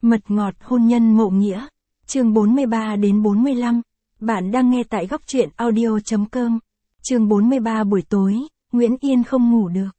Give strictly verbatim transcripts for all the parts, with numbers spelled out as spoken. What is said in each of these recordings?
Mật ngọt hôn nhân mộ nghĩa. Chương bốn mươi ba đến bốn mươi lăm. Bạn đang nghe tại góc truyện audio chấm com. Chương bốn mươi ba buổi tối, Nguyễn Yên không ngủ được.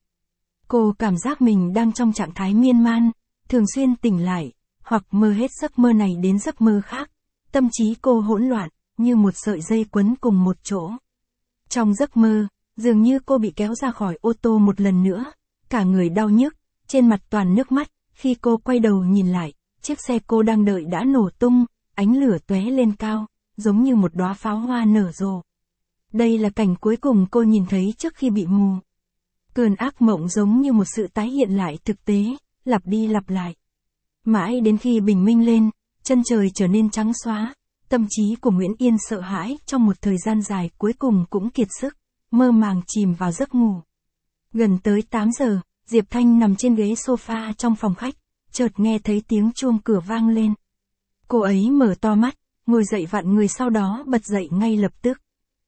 Cô cảm giác mình đang trong trạng thái miên man, thường xuyên tỉnh lại, hoặc mơ hết giấc mơ này đến giấc mơ khác. Tâm trí cô hỗn loạn, như một sợi dây quấn cùng một chỗ. Trong giấc mơ, dường như cô bị kéo ra khỏi ô tô một lần nữa, cả người đau nhức, trên mặt toàn nước mắt. Khi cô quay đầu nhìn lại, chiếc xe cô đang đợi đã nổ tung, ánh lửa tóe lên cao, giống như một đóa pháo hoa nở rộ. Đây là cảnh cuối cùng cô nhìn thấy trước khi bị mù. Cơn ác mộng giống như một sự tái hiện lại thực tế, lặp đi lặp lại. Mãi đến khi bình minh lên, chân trời trở nên trắng xóa, tâm trí của Nguyễn Yên sợ hãi trong một thời gian dài cuối cùng cũng kiệt sức, mơ màng chìm vào giấc ngủ. Gần tới tám giờ, Diệp Thanh nằm trên ghế sofa trong phòng khách, chợt nghe thấy tiếng chuông cửa vang lên. Cô ấy mở to mắt, ngồi dậy vặn người sau đó bật dậy ngay lập tức.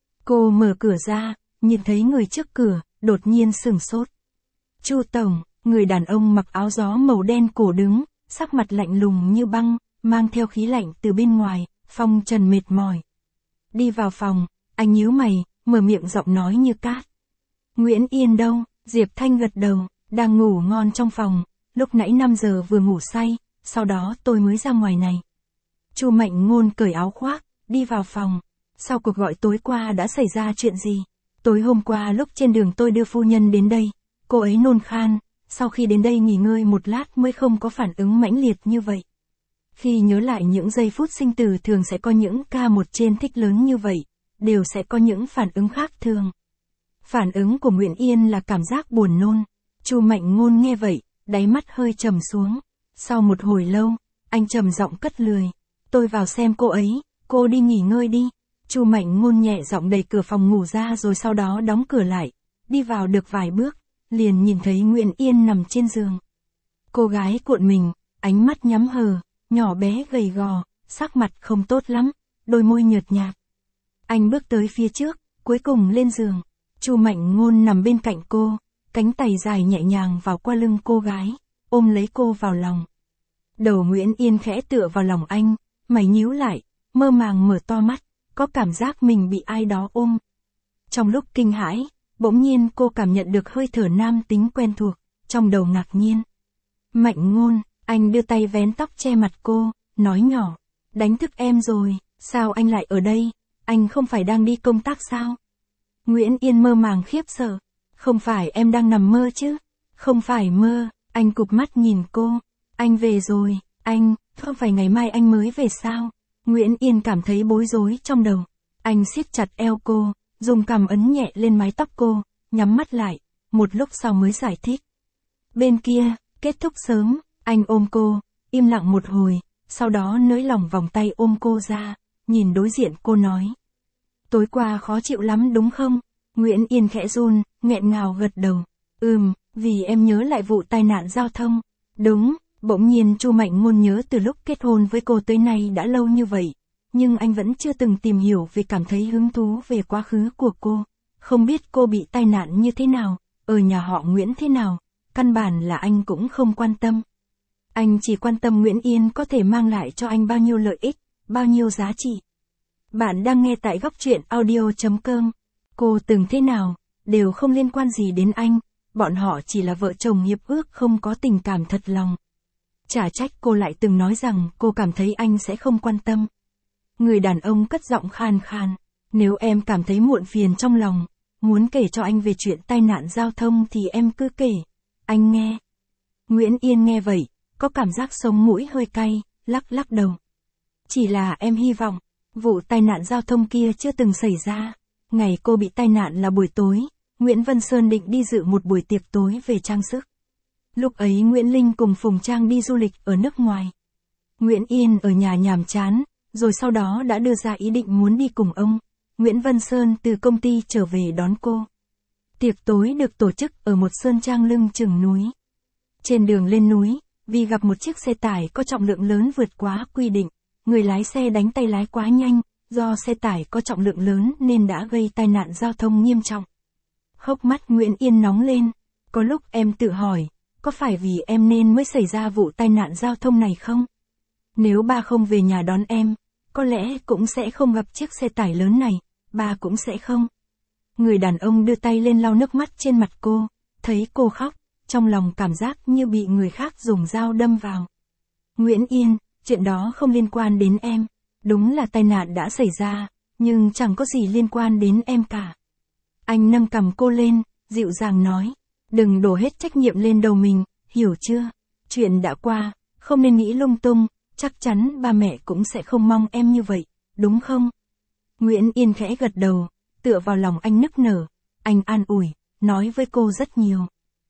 Cô mở cửa ra, nhìn thấy người trước cửa, đột nhiên sửng sốt. Chu Tổng, người đàn ông mặc áo gió màu đen cổ đứng, sắc mặt lạnh lùng như băng, mang theo khí lạnh từ bên ngoài, phong trần mệt mỏi. Đi vào phòng, anh nhíu mày, mở miệng giọng nói như cát. Nguyễn Yên đâu? Diệp Thanh gật đầu, đang ngủ ngon trong phòng, lúc nãy năm giờ vừa ngủ say, sau đó tôi mới ra ngoài này. Chu Mạnh Ngôn cởi áo khoác, đi vào phòng. Sau cuộc gọi tối qua đã xảy ra chuyện gì? Tối hôm qua lúc trên đường tôi đưa phu nhân đến đây, cô ấy nôn khan, sau khi đến đây nghỉ ngơi một lát mới không có phản ứng mãnh liệt như vậy. Khi nhớ lại những giây phút sinh tử thường sẽ có những ca một trên thích lớn như vậy, đều sẽ có những phản ứng khác thường. Phản ứng của Nguyễn Yên là cảm giác buồn nôn. Chu Mạnh Ngôn nghe vậy, đáy mắt hơi trầm xuống. Sau một hồi lâu, anh trầm giọng cất lời. Tôi vào xem cô ấy, cô đi nghỉ ngơi đi. Chu Mạnh Ngôn nhẹ giọng đẩy cửa phòng ngủ ra rồi sau đó đóng cửa lại. Đi vào được vài bước, liền nhìn thấy Nguyễn Yên nằm trên giường. Cô gái cuộn mình, ánh mắt nhắm hờ, nhỏ bé gầy gò, sắc mặt không tốt lắm, đôi môi nhợt nhạt. Anh bước tới phía trước, cuối cùng lên giường. Chu Mạnh Ngôn nằm bên cạnh cô, cánh tay dài nhẹ nhàng vào qua lưng cô gái, ôm lấy cô vào lòng. Đầu Nguyễn Yên khẽ tựa vào lòng anh, mày nhíu lại, mơ màng mở to mắt, có cảm giác mình bị ai đó ôm. Trong lúc kinh hãi, bỗng nhiên cô cảm nhận được hơi thở nam tính quen thuộc, trong đầu ngạc nhiên. Mạnh Ngôn, anh đưa tay vén tóc che mặt cô, nói nhỏ, đánh thức em rồi, sao anh lại ở đây, anh không phải đang đi công tác sao? Nguyễn Yên mơ màng khiếp sợ, không phải em đang nằm mơ chứ? Không phải mơ, anh cụp mắt nhìn cô, anh về rồi, anh, không phải ngày mai anh mới về sao? Nguyễn Yên cảm thấy bối rối trong đầu, anh siết chặt eo cô, dùng cằm ấn nhẹ lên mái tóc cô, nhắm mắt lại, một lúc sau mới giải thích. Bên kia, kết thúc sớm, anh ôm cô, im lặng một hồi, sau đó nới lỏng vòng tay ôm cô ra, nhìn đối diện cô nói. Tối qua khó chịu lắm đúng không? Nguyễn Yên khẽ run, nghẹn ngào gật đầu. Ừm, vì em nhớ lại vụ tai nạn giao thông. Đúng, bỗng nhiên Chu Mạnh Ngôn nhớ từ lúc kết hôn với cô tới nay đã lâu như vậy. Nhưng anh vẫn chưa từng tìm hiểu vì cảm thấy hứng thú về quá khứ của cô. Không biết cô bị tai nạn như thế nào, ở nhà họ Nguyễn thế nào. Căn bản là anh cũng không quan tâm. Anh chỉ quan tâm Nguyễn Yên có thể mang lại cho anh bao nhiêu lợi ích, bao nhiêu giá trị. Bạn đang nghe tại góc truyện audio chấm com. Cô từng thế nào, đều không liên quan gì đến anh, bọn họ chỉ là vợ chồng hiệp ước không có tình cảm thật lòng. Chả trách cô lại từng nói rằng cô cảm thấy anh sẽ không quan tâm. Người đàn ông cất giọng khan khan, nếu em cảm thấy muộn phiền trong lòng, muốn kể cho anh về chuyện tai nạn giao thông thì em cứ kể, anh nghe. Nguyễn Yên nghe vậy, có cảm giác sống mũi hơi cay, lắc lắc đầu. Chỉ là em hy vọng, vụ tai nạn giao thông kia chưa từng xảy ra. Ngày cô bị tai nạn là buổi tối, Nguyễn Vân Sơn định đi dự một buổi tiệc tối về trang sức. Lúc ấy Nguyễn Linh cùng Phùng Trang đi du lịch ở nước ngoài. Nguyễn Yên ở nhà nhàm chán, rồi sau đó đã đưa ra ý định muốn đi cùng ông. Nguyễn Vân Sơn từ công ty trở về đón cô. Tiệc tối được tổ chức ở một sơn trang lưng chừng núi. Trên đường lên núi, vì gặp một chiếc xe tải có trọng lượng lớn vượt quá quy định, người lái xe đánh tay lái quá nhanh. Do xe tải có trọng lượng lớn nên đã gây tai nạn giao thông nghiêm trọng. Hốc mắt Nguyễn Yên nóng lên, có lúc em tự hỏi, có phải vì em nên mới xảy ra vụ tai nạn giao thông này không? Nếu ba không về nhà đón em, có lẽ cũng sẽ không gặp chiếc xe tải lớn này, ba cũng sẽ không. Người đàn ông đưa tay lên lau nước mắt trên mặt cô, thấy cô khóc, trong lòng cảm giác như bị người khác dùng dao đâm vào. Nguyễn Yên, chuyện đó không liên quan đến em, đúng là tai nạn đã xảy ra, nhưng chẳng có gì liên quan đến em cả. Anh nâng cằm cô lên, dịu dàng nói, đừng đổ hết trách nhiệm lên đầu mình, hiểu chưa? Chuyện đã qua, không nên nghĩ lung tung, chắc chắn ba mẹ cũng sẽ không mong em như vậy, đúng không? Nguyễn Yên khẽ gật đầu, tựa vào lòng anh nức nở, anh an ủi, nói với cô rất nhiều.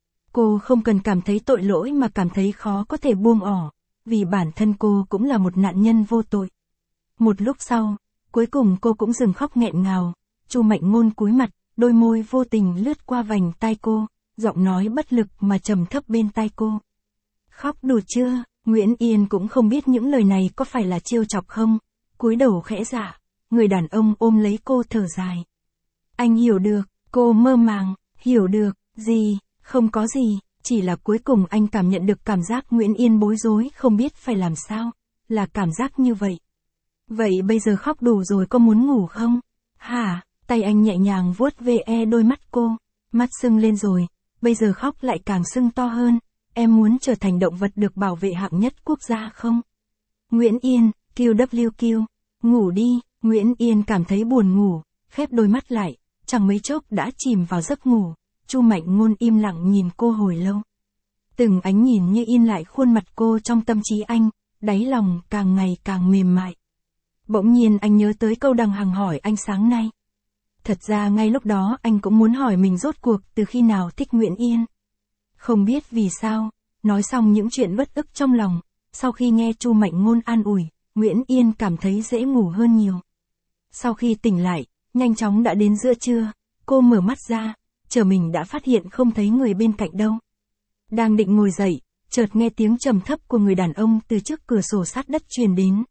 Cô không cần cảm thấy tội lỗi mà cảm thấy khó có thể buông ỏ, vì bản thân cô cũng là một nạn nhân vô tội. Một lúc sau, cuối cùng cô cũng dừng khóc nghẹn ngào, Chu Mạnh Ngôn cúi mặt, đôi môi vô tình lướt qua vành tai cô, giọng nói bất lực mà trầm thấp bên tai cô. Khóc đủ chưa? Nguyễn Yên cũng không biết những lời này có phải là trêu chọc không, cúi đầu khẽ dạ, người đàn ông ôm lấy cô thở dài. Anh hiểu được, cô mơ màng, hiểu được, gì, không có gì, chỉ là cuối cùng anh cảm nhận được cảm giác Nguyễn Yên bối rối không biết phải làm sao, là cảm giác như vậy. Vậy bây giờ khóc đủ rồi có muốn ngủ không? Hả? Tay anh nhẹ nhàng vuốt ve đôi mắt cô, mắt sưng lên rồi, bây giờ khóc lại càng sưng to hơn, em muốn trở thành động vật được bảo vệ hạng nhất quốc gia không? Nguyễn Yên, Q W Q, ngủ đi, Nguyễn Yên cảm thấy buồn ngủ, khép đôi mắt lại, chẳng mấy chốc đã chìm vào giấc ngủ, Chu Mạnh Ngôn im lặng nhìn cô hồi lâu. Từng ánh nhìn như in lại khuôn mặt cô trong tâm trí anh, đáy lòng càng ngày càng mềm mại. Bỗng nhiên anh nhớ tới câu Đằng Hằng hỏi anh sáng nay. Thật ra ngay lúc đó anh cũng muốn hỏi mình rốt cuộc từ khi nào thích Nguyễn Yên. Không biết vì sao, nói xong những chuyện bất ức trong lòng, sau khi nghe Chu Mạnh Ngôn an ủi, Nguyễn Yên cảm thấy dễ ngủ hơn nhiều. Sau khi tỉnh lại, nhanh chóng đã đến giữa trưa, cô mở mắt ra, chờ mình đã phát hiện không thấy người bên cạnh đâu. Đang định ngồi dậy, chợt nghe tiếng trầm thấp của người đàn ông từ trước cửa sổ sát đất truyền đến.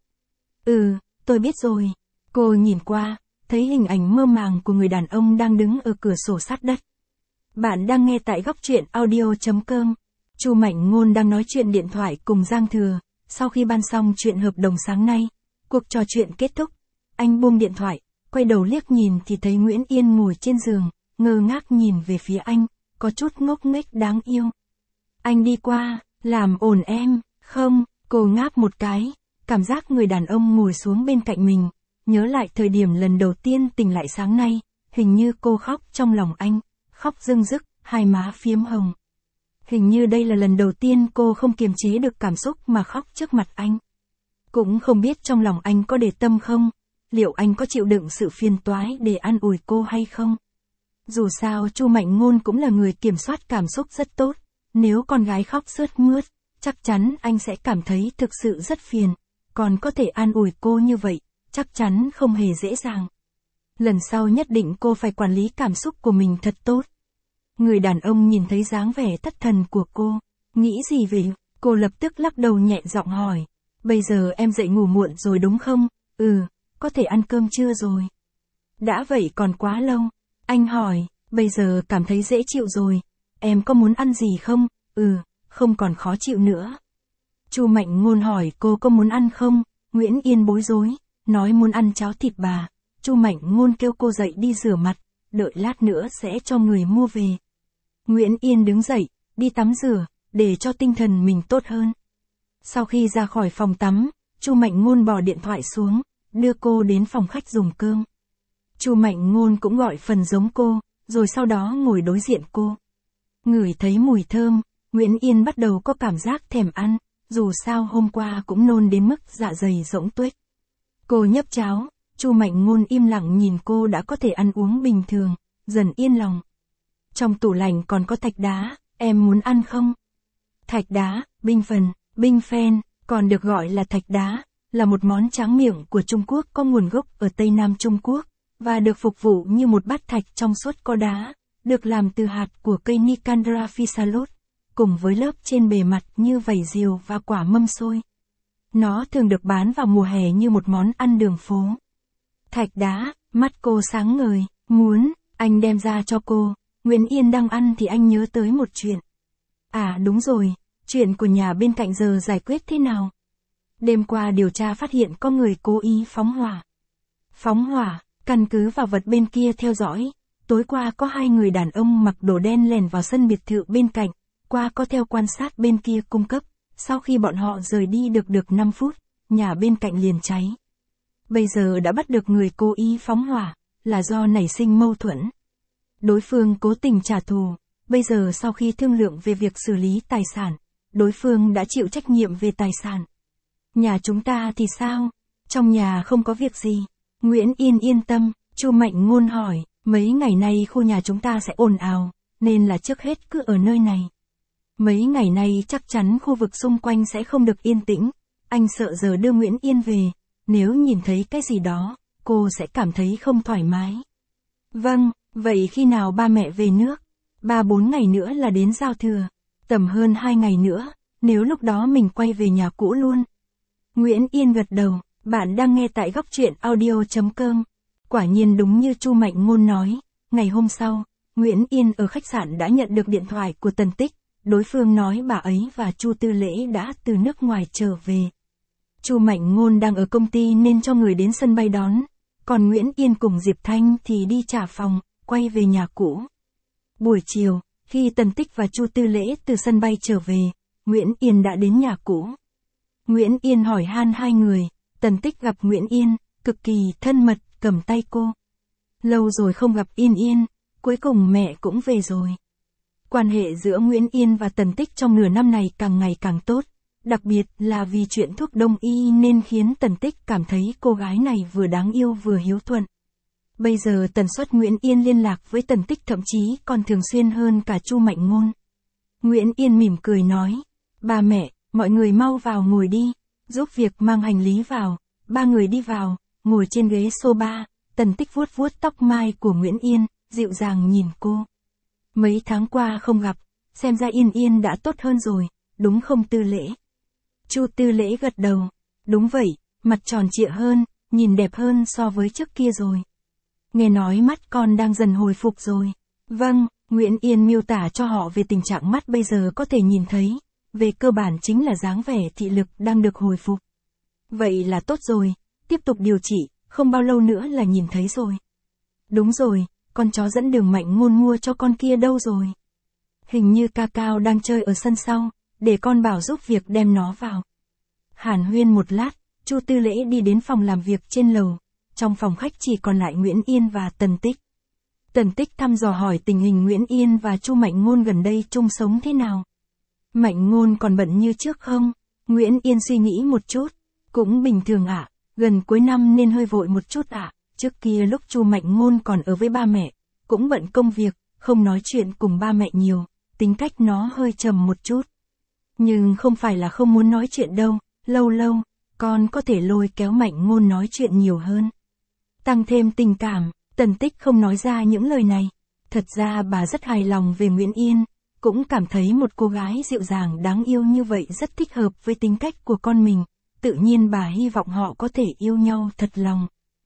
Ừ, tôi biết rồi. Cô nhìn qua, thấy hình ảnh mơ màng của người đàn ông đang đứng ở cửa sổ sát đất. Bạn đang nghe tại góc truyện audio chấm com. Chu Mạnh Ngôn đang nói chuyện điện thoại cùng Giang Thừa, sau khi ban xong chuyện hợp đồng sáng nay, cuộc trò chuyện kết thúc, anh buông điện thoại, quay đầu liếc nhìn thì thấy Nguyễn Yên ngồi trên giường, ngơ ngác nhìn về phía anh, có chút ngốc nghếch đáng yêu. Anh đi qua, làm ổn em, không, cô ngáp một cái, cảm giác người đàn ông ngồi xuống bên cạnh mình, nhớ lại thời điểm lần đầu tiên tỉnh lại sáng nay, hình như cô khóc trong lòng anh, khóc rưng rức, hai má phiếm hồng. Hình như đây là lần đầu tiên cô không kiềm chế được cảm xúc mà khóc trước mặt anh. Cũng không biết trong lòng anh có để tâm không, liệu anh có chịu đựng sự phiền toái để an ủi cô hay không. Dù sao Chu Mạnh Ngôn cũng là người kiểm soát cảm xúc rất tốt, nếu con gái khóc sướt mướt, chắc chắn anh sẽ cảm thấy thực sự rất phiền, còn có thể an ủi cô như vậy, chắc chắn không hề dễ dàng. Lần sau nhất định cô phải quản lý cảm xúc của mình thật tốt. Người đàn ông nhìn thấy dáng vẻ thất thần của cô, nghĩ gì vậy? Cô lập tức lắc đầu nhẹ giọng hỏi, bây giờ em dậy ngủ muộn rồi đúng không? Ừ, có thể ăn cơm trưa rồi. Đã vậy còn quá lâu. Anh hỏi, bây giờ cảm thấy dễ chịu rồi, em có muốn ăn gì không? Ừ, không còn khó chịu nữa. Chu Mạnh Ngôn hỏi cô có muốn ăn không? Nguyễn Yên bối rối, nói muốn ăn cháo thịt bà. Chu Mạnh Ngôn kêu cô dậy đi rửa mặt, đợi lát nữa sẽ cho người mua về. Nguyễn Yên đứng dậy, đi tắm rửa, để cho tinh thần mình tốt hơn. Sau khi ra khỏi phòng tắm, Chu Mạnh Ngôn bỏ điện thoại xuống, đưa cô đến phòng khách dùng cơm. Chu Mạnh Ngôn cũng gọi phần giống cô, rồi sau đó ngồi đối diện cô. Ngửi thấy mùi thơm, Nguyễn Yên bắt đầu có cảm giác thèm ăn, dù sao hôm qua cũng nôn đến mức dạ dày rỗng tuếch. Cô nhấp cháo, Chu Mạnh Ngôn im lặng nhìn cô đã có thể ăn uống bình thường, dần yên lòng. Trong tủ lạnh còn có thạch đá, em muốn ăn không? Thạch đá, binh phần, binh phen, còn được gọi là thạch đá, là một món tráng miệng của Trung Quốc có nguồn gốc ở Tây Nam Trung Quốc, và được phục vụ như một bát thạch trong suốt có đá, được làm từ hạt của cây Nicandra physalot, cùng với lớp trên bề mặt như vảy diều và quả mâm xôi. Nó thường được bán vào mùa hè như một món ăn đường phố. Thạch đá, mắt cô sáng ngời, muốn, anh đem ra cho cô. Nguyễn Yên đang ăn thì anh nhớ tới một chuyện. À đúng rồi, chuyện của nhà bên cạnh giờ giải quyết thế nào? Đêm qua điều tra phát hiện có người cố ý phóng hỏa. Phóng hỏa, căn cứ vào vật bên kia theo dõi. Tối qua có hai người đàn ông mặc đồ đen lẻn vào sân biệt thự bên cạnh, qua có theo quan sát bên kia cung cấp. Sau khi bọn họ rời đi được được năm phút, nhà bên cạnh liền cháy. Bây giờ đã bắt được người cố ý phóng hỏa, là do nảy sinh mâu thuẫn. Đối phương cố tình trả thù, bây giờ sau khi thương lượng về việc xử lý tài sản, đối phương đã chịu trách nhiệm về tài sản. Nhà chúng ta thì sao? Trong nhà không có việc gì. Nguyễn Yên yên tâm, Chu Mạnh Ngôn hỏi, mấy ngày nay khu nhà chúng ta sẽ ồn ào, nên là trước hết cứ ở nơi này. Mấy ngày nay chắc chắn khu vực xung quanh sẽ không được yên tĩnh, anh sợ giờ đưa Nguyễn Yên về, nếu nhìn thấy cái gì đó, cô sẽ cảm thấy không thoải mái. Vâng, vậy khi nào ba mẹ về nước? Ba bốn ngày nữa là đến giao thừa, tầm hơn hai ngày nữa, nếu lúc đó mình quay về nhà cũ luôn. Nguyễn Yên gật đầu, bạn đang nghe tại góc truyện audio chấm com. Quả nhiên đúng như Chu Mạnh Ngôn nói, ngày hôm sau, Nguyễn Yên ở khách sạn đã nhận được điện thoại của Tần Tích, đối phương nói bà ấy và Chu Tư Lễ đã từ nước ngoài trở về. Chu Mạnh Ngôn đang ở công ty nên cho người đến sân bay đón, còn Nguyễn Yên cùng Diệp Thanh thì đi trả phòng, quay về nhà cũ. Buổi chiều, khi Tần Tích và Chu Tư Lễ từ sân bay trở về, Nguyễn Yên đã đến nhà cũ. Nguyễn Yên hỏi han hai người, Tần Tích gặp Nguyễn Yên, cực kỳ thân mật, cầm tay cô. Lâu rồi không gặp Yên Yên, cuối cùng mẹ cũng về rồi. Quan hệ giữa Nguyễn Yên và Tần Tích trong nửa năm này càng ngày càng tốt, đặc biệt là vì chuyện thuốc đông y nên khiến Tần Tích cảm thấy cô gái này vừa đáng yêu vừa hiếu thuận. Bây giờ tần suất Nguyễn Yên liên lạc với Tần Tích thậm chí còn thường xuyên hơn cả Chu Mạnh Ngôn. Nguyễn Yên mỉm cười nói, ba mẹ, mọi người mau vào ngồi đi, giúp việc mang hành lý vào. Ba người đi vào, ngồi trên ghế sofa, Tần Tích vuốt vuốt tóc mai của Nguyễn Yên, dịu dàng nhìn cô. Mấy tháng qua không gặp, xem ra Yên Yên đã tốt hơn rồi, đúng không Tư Lễ? Chu Tư Lễ gật đầu, đúng vậy, mặt tròn trịa hơn, nhìn đẹp hơn so với trước kia rồi. Nghe nói mắt con đang dần hồi phục rồi. Vâng, Nguyễn Yên miêu tả cho họ về tình trạng mắt bây giờ có thể nhìn thấy, về cơ bản chính là dáng vẻ thị lực đang được hồi phục. Vậy là tốt rồi, tiếp tục điều trị, không bao lâu nữa là nhìn thấy rồi. Đúng rồi, con chó dẫn đường Mạnh Ngôn mua cho con kia đâu rồi? Hình như Ca Cao đang chơi ở sân sau, để con bảo giúp việc đem nó vào. Hàn huyên một lát, Chu Tư Lễ đi đến phòng làm việc trên lầu, trong phòng khách chỉ còn lại Nguyễn Yên và Tần Tích. Tần Tích thăm dò hỏi tình hình Nguyễn Yên và Chu Mạnh Ngôn gần đây chung sống thế nào. Mạnh Ngôn còn bận như trước không? Nguyễn Yên suy nghĩ một chút, cũng bình thường ạ, à, gần cuối năm nên hơi vội một chút ạ, à. Trước kia lúc Chu Mạnh Ngôn còn ở với ba mẹ, cũng bận công việc, không nói chuyện cùng ba mẹ nhiều, tính cách nó hơi trầm một chút. Nhưng không phải là không muốn nói chuyện đâu, lâu lâu, con có thể lôi kéo Mạnh Ngôn nói chuyện nhiều hơn. Tăng thêm tình cảm, Tần Tích không nói ra những lời này. Thật ra bà rất hài lòng về Nguyễn Yên, cũng cảm thấy một cô gái dịu dàng đáng yêu như vậy rất thích hợp với tính cách của con mình, tự nhiên bà hy vọng họ có thể yêu nhau thật lòng.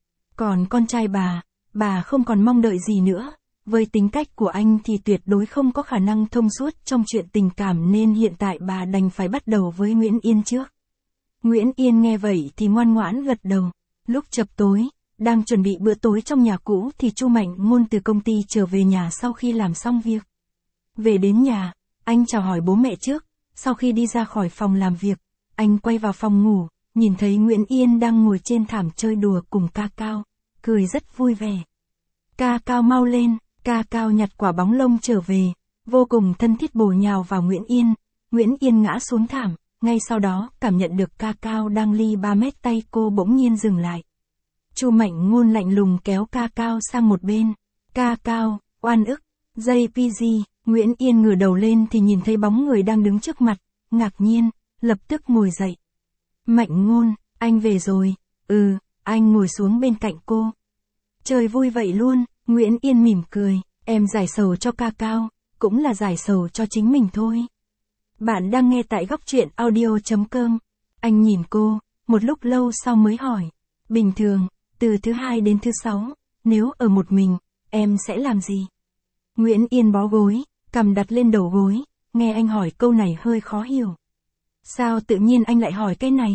Còn con trai bà, bà không còn mong đợi gì nữa, với tính cách của anh thì tuyệt đối không có khả năng thông suốt trong chuyện tình cảm nên hiện tại bà đành phải bắt đầu với Nguyễn Yên trước. Nguyễn Yên nghe vậy thì ngoan ngoãn gật đầu. Lúc chập tối, đang chuẩn bị bữa tối trong nhà cũ thì Chu Mạnh Ngôn từ công ty trở về nhà sau khi làm xong việc. Về đến nhà, anh chào hỏi bố mẹ trước, sau khi đi ra khỏi phòng làm việc, anh quay vào phòng ngủ, nhìn thấy Nguyễn Yên đang ngồi trên thảm chơi đùa cùng Ca Cao, cười rất vui vẻ. Ca Cao mau lên, Ca Cao nhặt quả bóng lông trở về, vô cùng thân thiết bổ nhào vào Nguyễn Yên, Nguyễn Yên ngã xuống thảm, ngay sau đó cảm nhận được Ca Cao đang ly ba mét tay cô bỗng nhiên dừng lại. Chu Mạnh Ngôn lạnh lùng kéo Ca Cao sang một bên. Ca Cao, oan ức, jê pê giê, Nguyễn Yên ngửa đầu lên thì nhìn thấy bóng người đang đứng trước mặt, ngạc nhiên, lập tức ngồi dậy. Mạnh Ngôn, anh về rồi, ừ, anh ngồi xuống bên cạnh cô. Trời vui vậy luôn, Nguyễn Yên mỉm cười, em giải sầu cho Ca Cao, cũng là giải sầu cho chính mình thôi. Bạn đang nghe tại góc truyện audio chấm com. Anh nhìn cô, một lúc lâu sau mới hỏi, bình thường, từ thứ hai đến thứ sáu, nếu ở một mình, em sẽ làm gì? Nguyễn Yên bó gối, cằm đặt lên đầu gối, nghe anh hỏi câu này hơi khó hiểu. Sao tự nhiên anh lại hỏi cái này?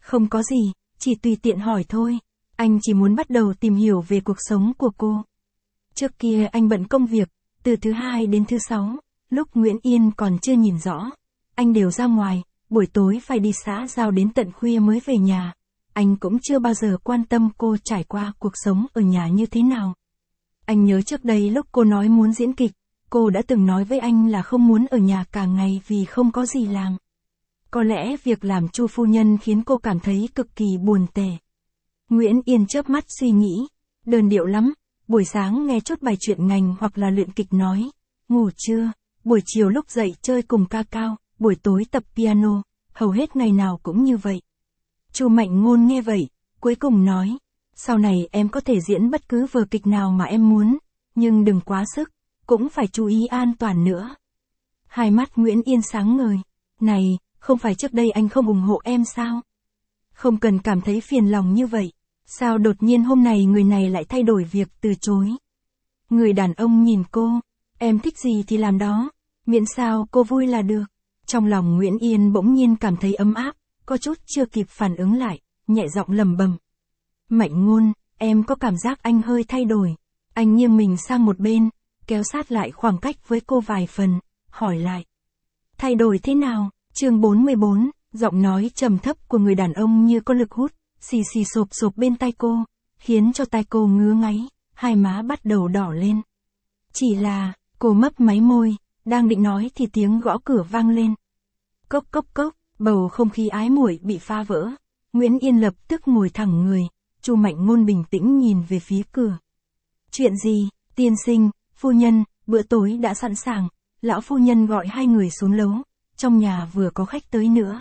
Không có gì, chỉ tùy tiện hỏi thôi. Anh chỉ muốn bắt đầu tìm hiểu về cuộc sống của cô. Trước kia anh bận công việc, từ thứ hai đến thứ sáu, lúc Nguyễn Yên còn chưa nhìn rõ. Anh đều ra ngoài, buổi tối phải đi xã giao đến tận khuya mới về nhà. Anh cũng chưa bao giờ quan tâm cô trải qua cuộc sống ở nhà như thế nào. Anh nhớ trước đây lúc cô nói muốn diễn kịch, cô đã từng nói với anh là không muốn ở nhà cả ngày vì không có gì làm. Có lẽ việc làm Chu phu nhân khiến cô cảm thấy cực kỳ buồn tẻ. Nguyễn Yên chớp mắt suy nghĩ, đơn điệu lắm, buổi sáng nghe chút bài truyện ngành hoặc là luyện kịch nói, ngủ trưa, buổi chiều lúc dậy chơi cùng ca cao, buổi tối tập piano, hầu hết ngày nào cũng như vậy. Chu Mạnh Ngôn nghe vậy, cuối cùng nói, sau này em có thể diễn bất cứ vở kịch nào mà em muốn, nhưng đừng quá sức, cũng phải chú ý an toàn nữa. Hai mắt Nguyễn Yên sáng ngời, này, không phải trước đây anh không ủng hộ em sao? Không cần cảm thấy phiền lòng như vậy, sao đột nhiên hôm nay người này lại thay đổi việc từ chối? Người đàn ông nhìn cô, em thích gì thì làm đó, miễn sao cô vui là được. Trong lòng Nguyễn Yên bỗng nhiên cảm thấy ấm áp, có chút chưa kịp phản ứng lại, nhẹ giọng lẩm bẩm. Mạnh Ngôn, em có cảm giác anh hơi thay đổi. Anh nghiêng mình sang một bên, kéo sát lại khoảng cách với cô vài phần, hỏi lại. Thay đổi thế nào? Chương bốn mươi bốn, giọng nói trầm thấp của người đàn ông như có lực hút, xì xì sộp sộp bên tai cô, khiến cho tai cô ngứa ngáy, hai má bắt đầu đỏ lên. Chỉ là, cô mấp máy môi, đang định nói thì tiếng gõ cửa vang lên. Cốc cốc cốc, bầu không khí ái muội bị phá vỡ. Nguyễn Yên lập tức ngồi thẳng người, Chu Mạnh Ngôn bình tĩnh nhìn về phía cửa. Chuyện gì, tiên sinh, phu nhân, bữa tối đã sẵn sàng, lão phu nhân gọi hai người xuống lầu, trong nhà vừa có khách tới nữa.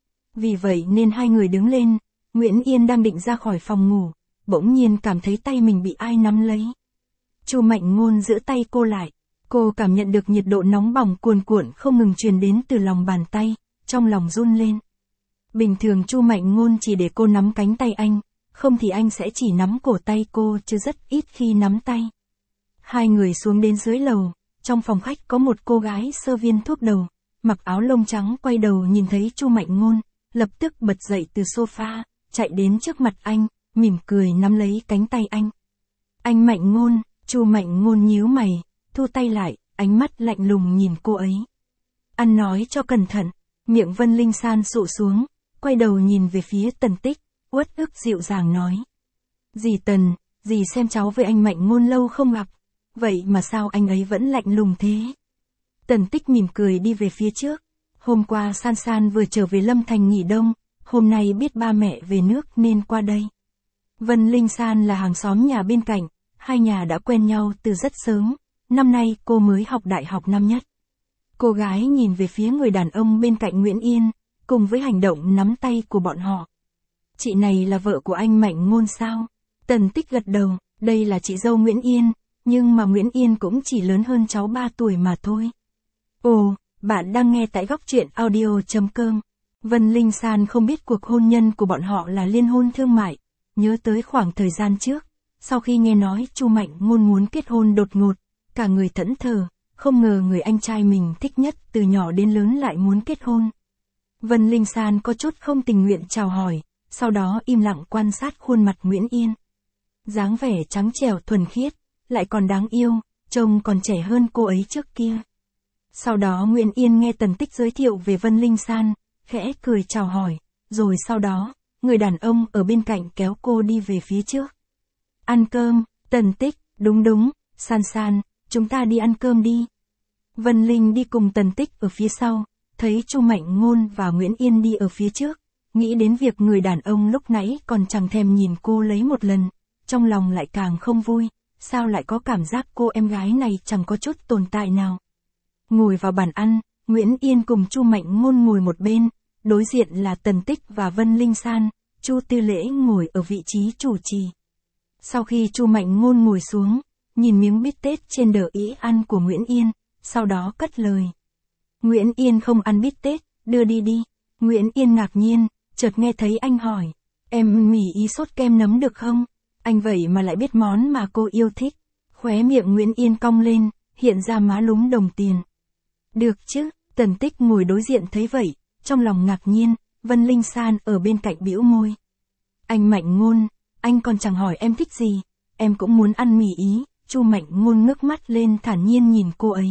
Vì vậy nên hai người đứng lên, Nguyễn Yên đang định ra khỏi phòng ngủ, bỗng nhiên cảm thấy tay mình bị ai nắm lấy. Chu Mạnh Ngôn giữ tay cô lại, cô cảm nhận được nhiệt độ nóng bỏng cuồn cuộn không ngừng truyền đến từ lòng bàn tay, trong lòng run lên. Bình thường Chu Mạnh Ngôn chỉ để cô nắm cánh tay anh, không thì anh sẽ chỉ nắm cổ tay cô chứ rất ít khi nắm tay. Hai người xuống đến dưới lầu, trong phòng khách có một cô gái sơ viên thuốc đầu, mặc áo lông trắng quay đầu nhìn thấy Chu Mạnh Ngôn, lập tức bật dậy từ sofa, chạy đến trước mặt anh, mỉm cười nắm lấy cánh tay anh. Anh Mạnh Ngôn, Chu Mạnh Ngôn nhíu mày, thu tay lại, ánh mắt lạnh lùng nhìn cô ấy. Ăn nói cho cẩn thận, miệng Vân Linh San sụ xuống, quay đầu nhìn về phía Tần Tích, uất ức dịu dàng nói. Dì Tần, dì xem cháu với anh Mạnh Ngôn lâu không gặp, vậy mà sao anh ấy vẫn lạnh lùng thế? Tần Tích mỉm cười đi về phía trước. Hôm qua San San vừa trở về Lâm Thành nghỉ đông, hôm nay biết ba mẹ về nước nên qua đây. Vân Linh San là hàng xóm nhà bên cạnh, hai nhà đã quen nhau từ rất sớm, năm nay cô mới học đại học năm nhất. Cô gái nhìn về phía người đàn ông bên cạnh Nguyễn Yên, cùng với hành động nắm tay của bọn họ. Chị này là vợ của anh Mạnh Ngôn sao? Tần Tích gật đầu, đây là chị dâu Nguyễn Yên, nhưng mà Nguyễn Yên cũng chỉ lớn hơn cháu ba tuổi mà thôi. Ồ, bạn đang nghe tại góc truyện audio chấm com. Vân Linh San không biết cuộc hôn nhân của bọn họ là liên hôn thương mại, nhớ tới khoảng thời gian trước, sau khi nghe nói Chu Mạnh Ngôn muốn kết hôn đột ngột, cả người thẫn thờ, không ngờ người anh trai mình thích nhất từ nhỏ đến lớn lại muốn kết hôn. Vân Linh San có chút không tình nguyện chào hỏi, sau đó im lặng quan sát khuôn mặt Nguyễn Yên. Dáng vẻ trắng trẻo thuần khiết, lại còn đáng yêu, trông còn trẻ hơn cô ấy trước kia. Sau đó Nguyễn Yên nghe Tần Tích giới thiệu về Vân Linh San, khẽ cười chào hỏi, rồi sau đó, người đàn ông ở bên cạnh kéo cô đi về phía trước. Ăn cơm, Tần Tích, đúng đúng, San San, chúng ta đi ăn cơm đi. Vân Linh đi cùng Tần Tích ở phía sau, thấy Chu Mạnh Ngôn và Nguyễn Yên đi ở phía trước, nghĩ đến việc người đàn ông lúc nãy còn chẳng thèm nhìn cô lấy một lần, trong lòng lại càng không vui, sao lại có cảm giác cô em gái này chẳng có chút tồn tại nào. Ngồi vào bàn ăn, Nguyễn Yên cùng Chu Mạnh Ngôn ngồi một bên, đối diện là Tần Tích và Vân Linh San, Chu Tư Lễ ngồi ở vị trí chủ trì. Sau khi Chu Mạnh Ngôn ngồi xuống, nhìn miếng bít tết trên đờ ý ăn của Nguyễn Yên, sau đó cất lời. Nguyễn Yên không ăn bít tết, đưa đi đi. Nguyễn Yên ngạc nhiên, chợt nghe thấy anh hỏi, em mì ý sốt kem nấm được không? Anh vậy mà lại biết món mà cô yêu thích. Khóe miệng Nguyễn Yên cong lên, hiện ra má lúm đồng tiền. Được chứ, Tần Tích ngồi đối diện thấy vậy, trong lòng ngạc nhiên, Vân Linh San ở bên cạnh bĩu môi. Anh Mạnh Ngôn, anh còn chẳng hỏi em thích gì, em cũng muốn ăn mì Ý. Chu Mạnh Ngôn ngước mắt lên thản nhiên nhìn cô ấy.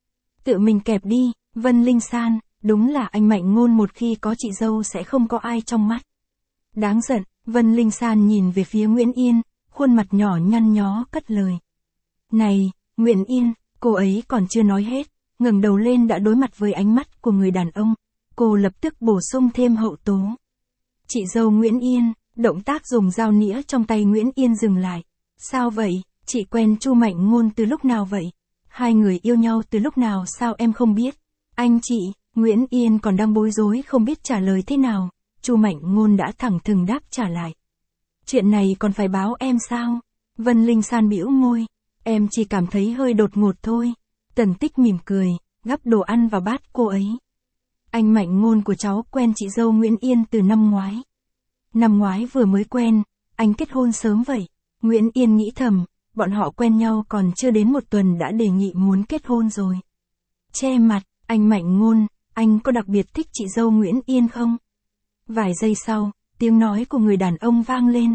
Tự mình kẹp đi, Vân Linh San, đúng là anh Mạnh Ngôn một khi có chị dâu sẽ không có ai trong mắt. Đáng giận, Vân Linh San nhìn về phía Nguyễn Yên, khuôn mặt nhỏ nhăn nhó cất lời. Này, Nguyễn Yên, cô ấy còn chưa nói hết, ngẩng đầu lên đã đối mặt với ánh mắt của người đàn ông, cô lập tức bổ sung thêm hậu tố. Chị dâu Nguyễn Yên, động tác dùng dao nĩa trong tay Nguyễn Yên dừng lại. Sao vậy, chị quen Chu Mạnh Ngôn từ lúc nào vậy? Hai người yêu nhau từ lúc nào sao em không biết? Anh chị, Nguyễn Yên còn đang bối rối không biết trả lời thế nào, Chu Mạnh Ngôn đã thẳng thừng đáp trả lại. Chuyện này còn phải báo em sao? Vân Linh San bĩu môi, em chỉ cảm thấy hơi đột ngột thôi. Tần Tích mỉm cười, gắp đồ ăn vào bát cô ấy. Anh Mạnh Ngôn của cháu quen chị dâu Nguyễn Yên từ năm ngoái. Năm ngoái vừa mới quen, anh kết hôn sớm vậy. Nguyễn Yên nghĩ thầm, bọn họ quen nhau còn chưa đến một tuần đã đề nghị muốn kết hôn rồi. Che mặt, anh Mạnh Ngôn, anh có đặc biệt thích chị dâu Nguyễn Yên không? Vài giây sau, tiếng nói của người đàn ông vang lên.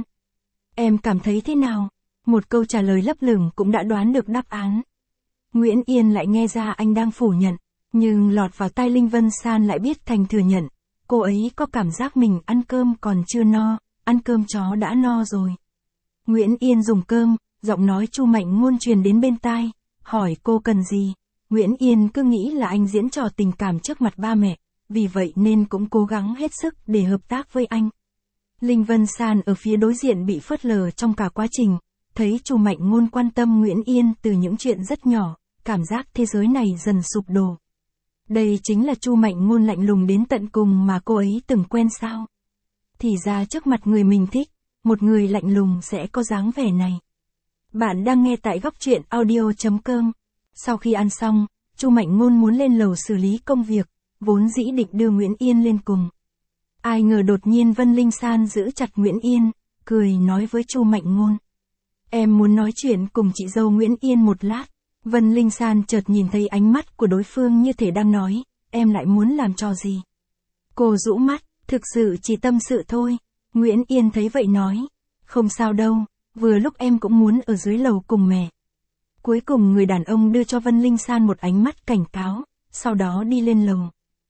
Em cảm thấy thế nào? Một câu trả lời lấp lửng cũng đã đoán được đáp án. Nguyễn Yên lại nghe ra anh đang phủ nhận, nhưng lọt vào tai Linh Vân San lại biết thành thừa nhận. Cô ấy có cảm giác mình ăn cơm còn chưa no, ăn cơm chó đã no rồi. Nguyễn Yên dùng cơm, giọng nói Chu Mạnh Ngôn truyền đến bên tai, hỏi cô cần gì. Nguyễn Yên cứ nghĩ là anh diễn trò tình cảm trước mặt ba mẹ, vì vậy nên cũng cố gắng hết sức để hợp tác với anh. Linh Vân San ở phía đối diện bị phớt lờ trong cả quá trình, thấy Chu Mạnh Ngôn quan tâm Nguyễn Yên từ những chuyện rất nhỏ, cảm giác thế giới này dần sụp đổ. Đây chính là Chu Mạnh Ngôn lạnh lùng đến tận cùng mà cô ấy từng quen sao? Thì ra trước mặt người mình thích, một người lạnh lùng sẽ có dáng vẻ này. Bạn đang nghe tại góc truyện audio chấm com. Sau khi ăn xong, Chu Mạnh Ngôn muốn lên lầu xử lý công việc, vốn dĩ định đưa Nguyễn Yên lên cùng. Ai ngờ đột nhiên Vân Linh San giữ chặt Nguyễn Yên, cười nói với Chu Mạnh Ngôn. Em muốn nói chuyện cùng chị dâu Nguyễn Yên một lát. Vân Linh San chợt nhìn thấy ánh mắt của đối phương như thể đang nói, em lại muốn làm trò gì? Cô rũ mắt, thực sự chỉ tâm sự thôi. Nguyễn Yên thấy vậy nói, không sao đâu, vừa lúc em cũng muốn ở dưới lầu cùng mẹ. Cuối cùng người đàn ông đưa cho Vân Linh San một ánh mắt cảnh cáo, sau đó đi lên lầu.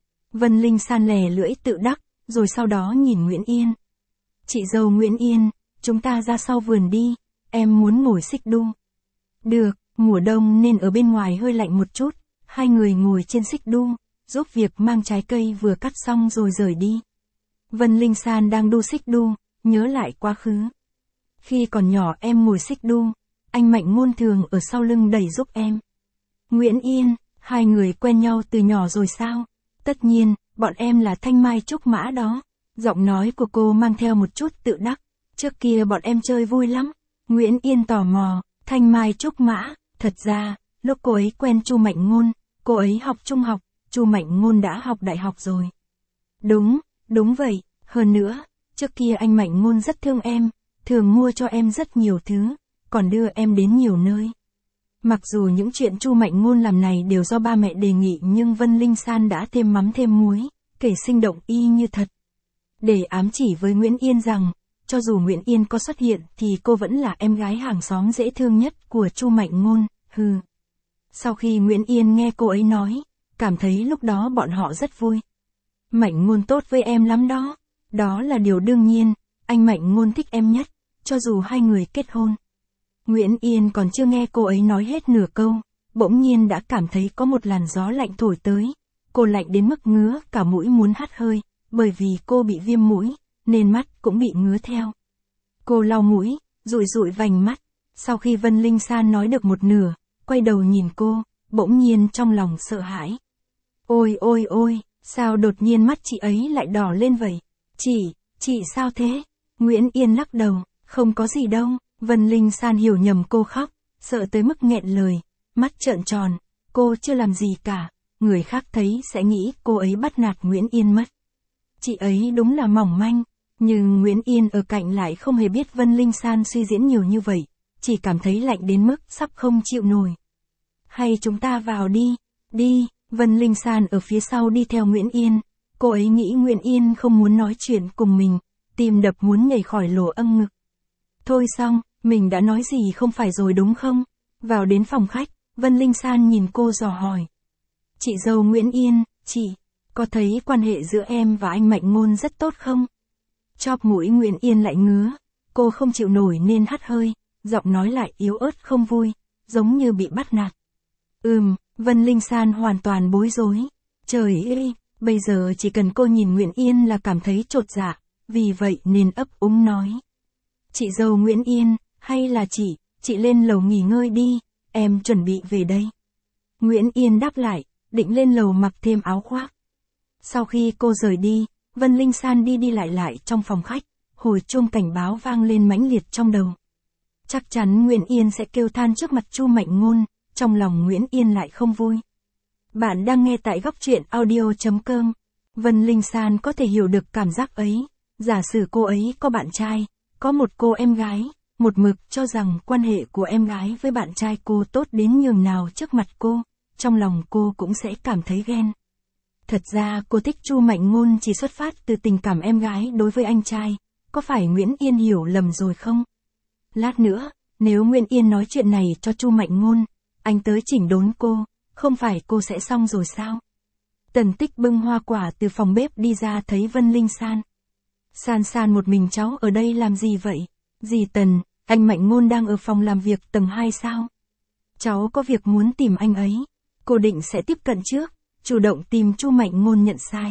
Vân Linh San lè lưỡi tự đắc, rồi sau đó nhìn Nguyễn Yên. Chị dâu Nguyễn Yên, chúng ta ra sau vườn đi, em muốn ngồi xích đu. Được, mùa đông nên ở bên ngoài hơi lạnh một chút, hai người ngồi trên xích đu, giúp việc mang trái cây vừa cắt xong rồi rời đi. Vân Linh San đang đu xích đu, nhớ lại quá khứ. Khi còn nhỏ em ngồi xích đu, anh Mạnh Ngôn thường ở sau lưng đẩy giúp em. Nguyễn Yên, hai người quen nhau từ nhỏ rồi sao? Tất nhiên, bọn em là thanh mai trúc mã đó. Giọng nói của cô mang theo một chút tự đắc. Trước kia bọn em chơi vui lắm. Nguyễn Yên tò mò, thanh mai trúc mã. Thật ra, lúc cô ấy quen Chu Mạnh Ngôn, cô ấy học trung học, Chu Mạnh Ngôn đã học đại học rồi. Đúng, đúng vậy, hơn nữa, trước kia anh Mạnh Ngôn rất thương em, thường mua cho em rất nhiều thứ, còn đưa em đến nhiều nơi. Mặc dù những chuyện Chu Mạnh Ngôn làm này đều do ba mẹ đề nghị nhưng Vân Linh San đã thêm mắm thêm muối, kể sinh động y như thật. Để ám chỉ với Nguyễn Yên rằng, cho dù Nguyễn Yên có xuất hiện thì cô vẫn là em gái hàng xóm dễ thương nhất của Chu Mạnh Ngôn, hừ. Sau khi Nguyễn Yên nghe cô ấy nói, cảm thấy lúc đó bọn họ rất vui. Mạnh Ngôn tốt với em lắm đó, đó là điều đương nhiên, anh Mạnh Ngôn thích em nhất, cho dù hai người kết hôn. Nguyễn Yên còn chưa nghe cô ấy nói hết nửa câu, bỗng nhiên đã cảm thấy có một làn gió lạnh thổi tới. Cô lạnh đến mức ngứa cả mũi muốn hắt hơi, bởi vì cô bị viêm mũi, nên mắt cũng bị ngứa theo. Cô lau mũi, dụi dụi vành mắt, sau khi Vân Linh San nói được một nửa, quay đầu nhìn cô, bỗng nhiên trong lòng sợ hãi. Ôi ôi ôi, sao đột nhiên mắt chị ấy lại đỏ lên vậy? Chị, chị sao thế? Nguyễn Yên lắc đầu, không có gì đâu. Vân Linh San hiểu nhầm cô khóc, sợ tới mức nghẹn lời, mắt trợn tròn, cô chưa làm gì cả, người khác thấy sẽ nghĩ cô ấy bắt nạt Nguyễn Yên mất. Chị ấy đúng là mỏng manh, nhưng Nguyễn Yên ở cạnh lại không hề biết Vân Linh San suy diễn nhiều như vậy, chỉ cảm thấy lạnh đến mức sắp không chịu nổi. Hay chúng ta vào đi, đi, Vân Linh San ở phía sau đi theo Nguyễn Yên, Cô ấy nghĩ Nguyễn Yên không muốn nói chuyện cùng mình, tim đập muốn nhảy khỏi lỗ âng ngực. Thôi xong, mình đã nói gì không phải rồi đúng không? Vào đến phòng khách, Vân Linh San nhìn cô dò hỏi. Chị dâu Nguyễn Yên, chị, có thấy quan hệ giữa em và anh Mạnh Ngôn rất tốt không? Chóp mũi Nguyễn Yên lại ngứa, cô không chịu nổi nên hắt hơi, giọng nói lại yếu ớt không vui, giống như bị bắt nạt. Ừm, Vân Linh San hoàn toàn bối rối. Trời ơi, bây giờ chỉ cần cô nhìn Nguyễn Yên là cảm thấy chột dạ, vì vậy nên ấp úng nói. Chị dâu Nguyễn Yên, hay là chị, chị lên lầu nghỉ ngơi đi, em chuẩn bị về đây. Nguyễn Yên đáp lại, định lên lầu mặc thêm áo khoác. Sau khi cô rời đi, Vân Linh San đi đi lại lại trong phòng khách, hồi chuông cảnh báo vang lên mãnh liệt trong đầu. Chắc chắn Nguyễn Yên sẽ kêu than trước mặt Chu Mạnh Ngôn, trong lòng Nguyễn Yên lại không vui. Bạn đang nghe tại góc truyện audio chấm com. Vân Linh San có thể hiểu được cảm giác ấy, giả sử cô ấy có bạn trai, có một cô em gái, một mực cho rằng quan hệ của em gái với bạn trai cô tốt đến nhường nào trước mặt cô, trong lòng cô cũng sẽ cảm thấy ghen. Thật ra cô thích Chu Mạnh Ngôn chỉ xuất phát từ tình cảm em gái đối với anh trai, có phải Nguyễn Yên hiểu lầm rồi không? Lát nữa, nếu Nguyễn Yên nói chuyện này cho Chu Mạnh Ngôn, anh tới chỉnh đốn cô, không phải cô sẽ xong rồi sao? Tần Tích bưng hoa quả từ phòng bếp đi ra thấy Vân Linh San. San San một mình cháu ở đây làm gì vậy? Dì Tần, anh Mạnh Ngôn đang ở phòng làm việc tầng hai sao? Cháu có việc muốn tìm anh ấy. Cô định sẽ tiếp cận trước, chủ động tìm Chu Mạnh Ngôn nhận sai.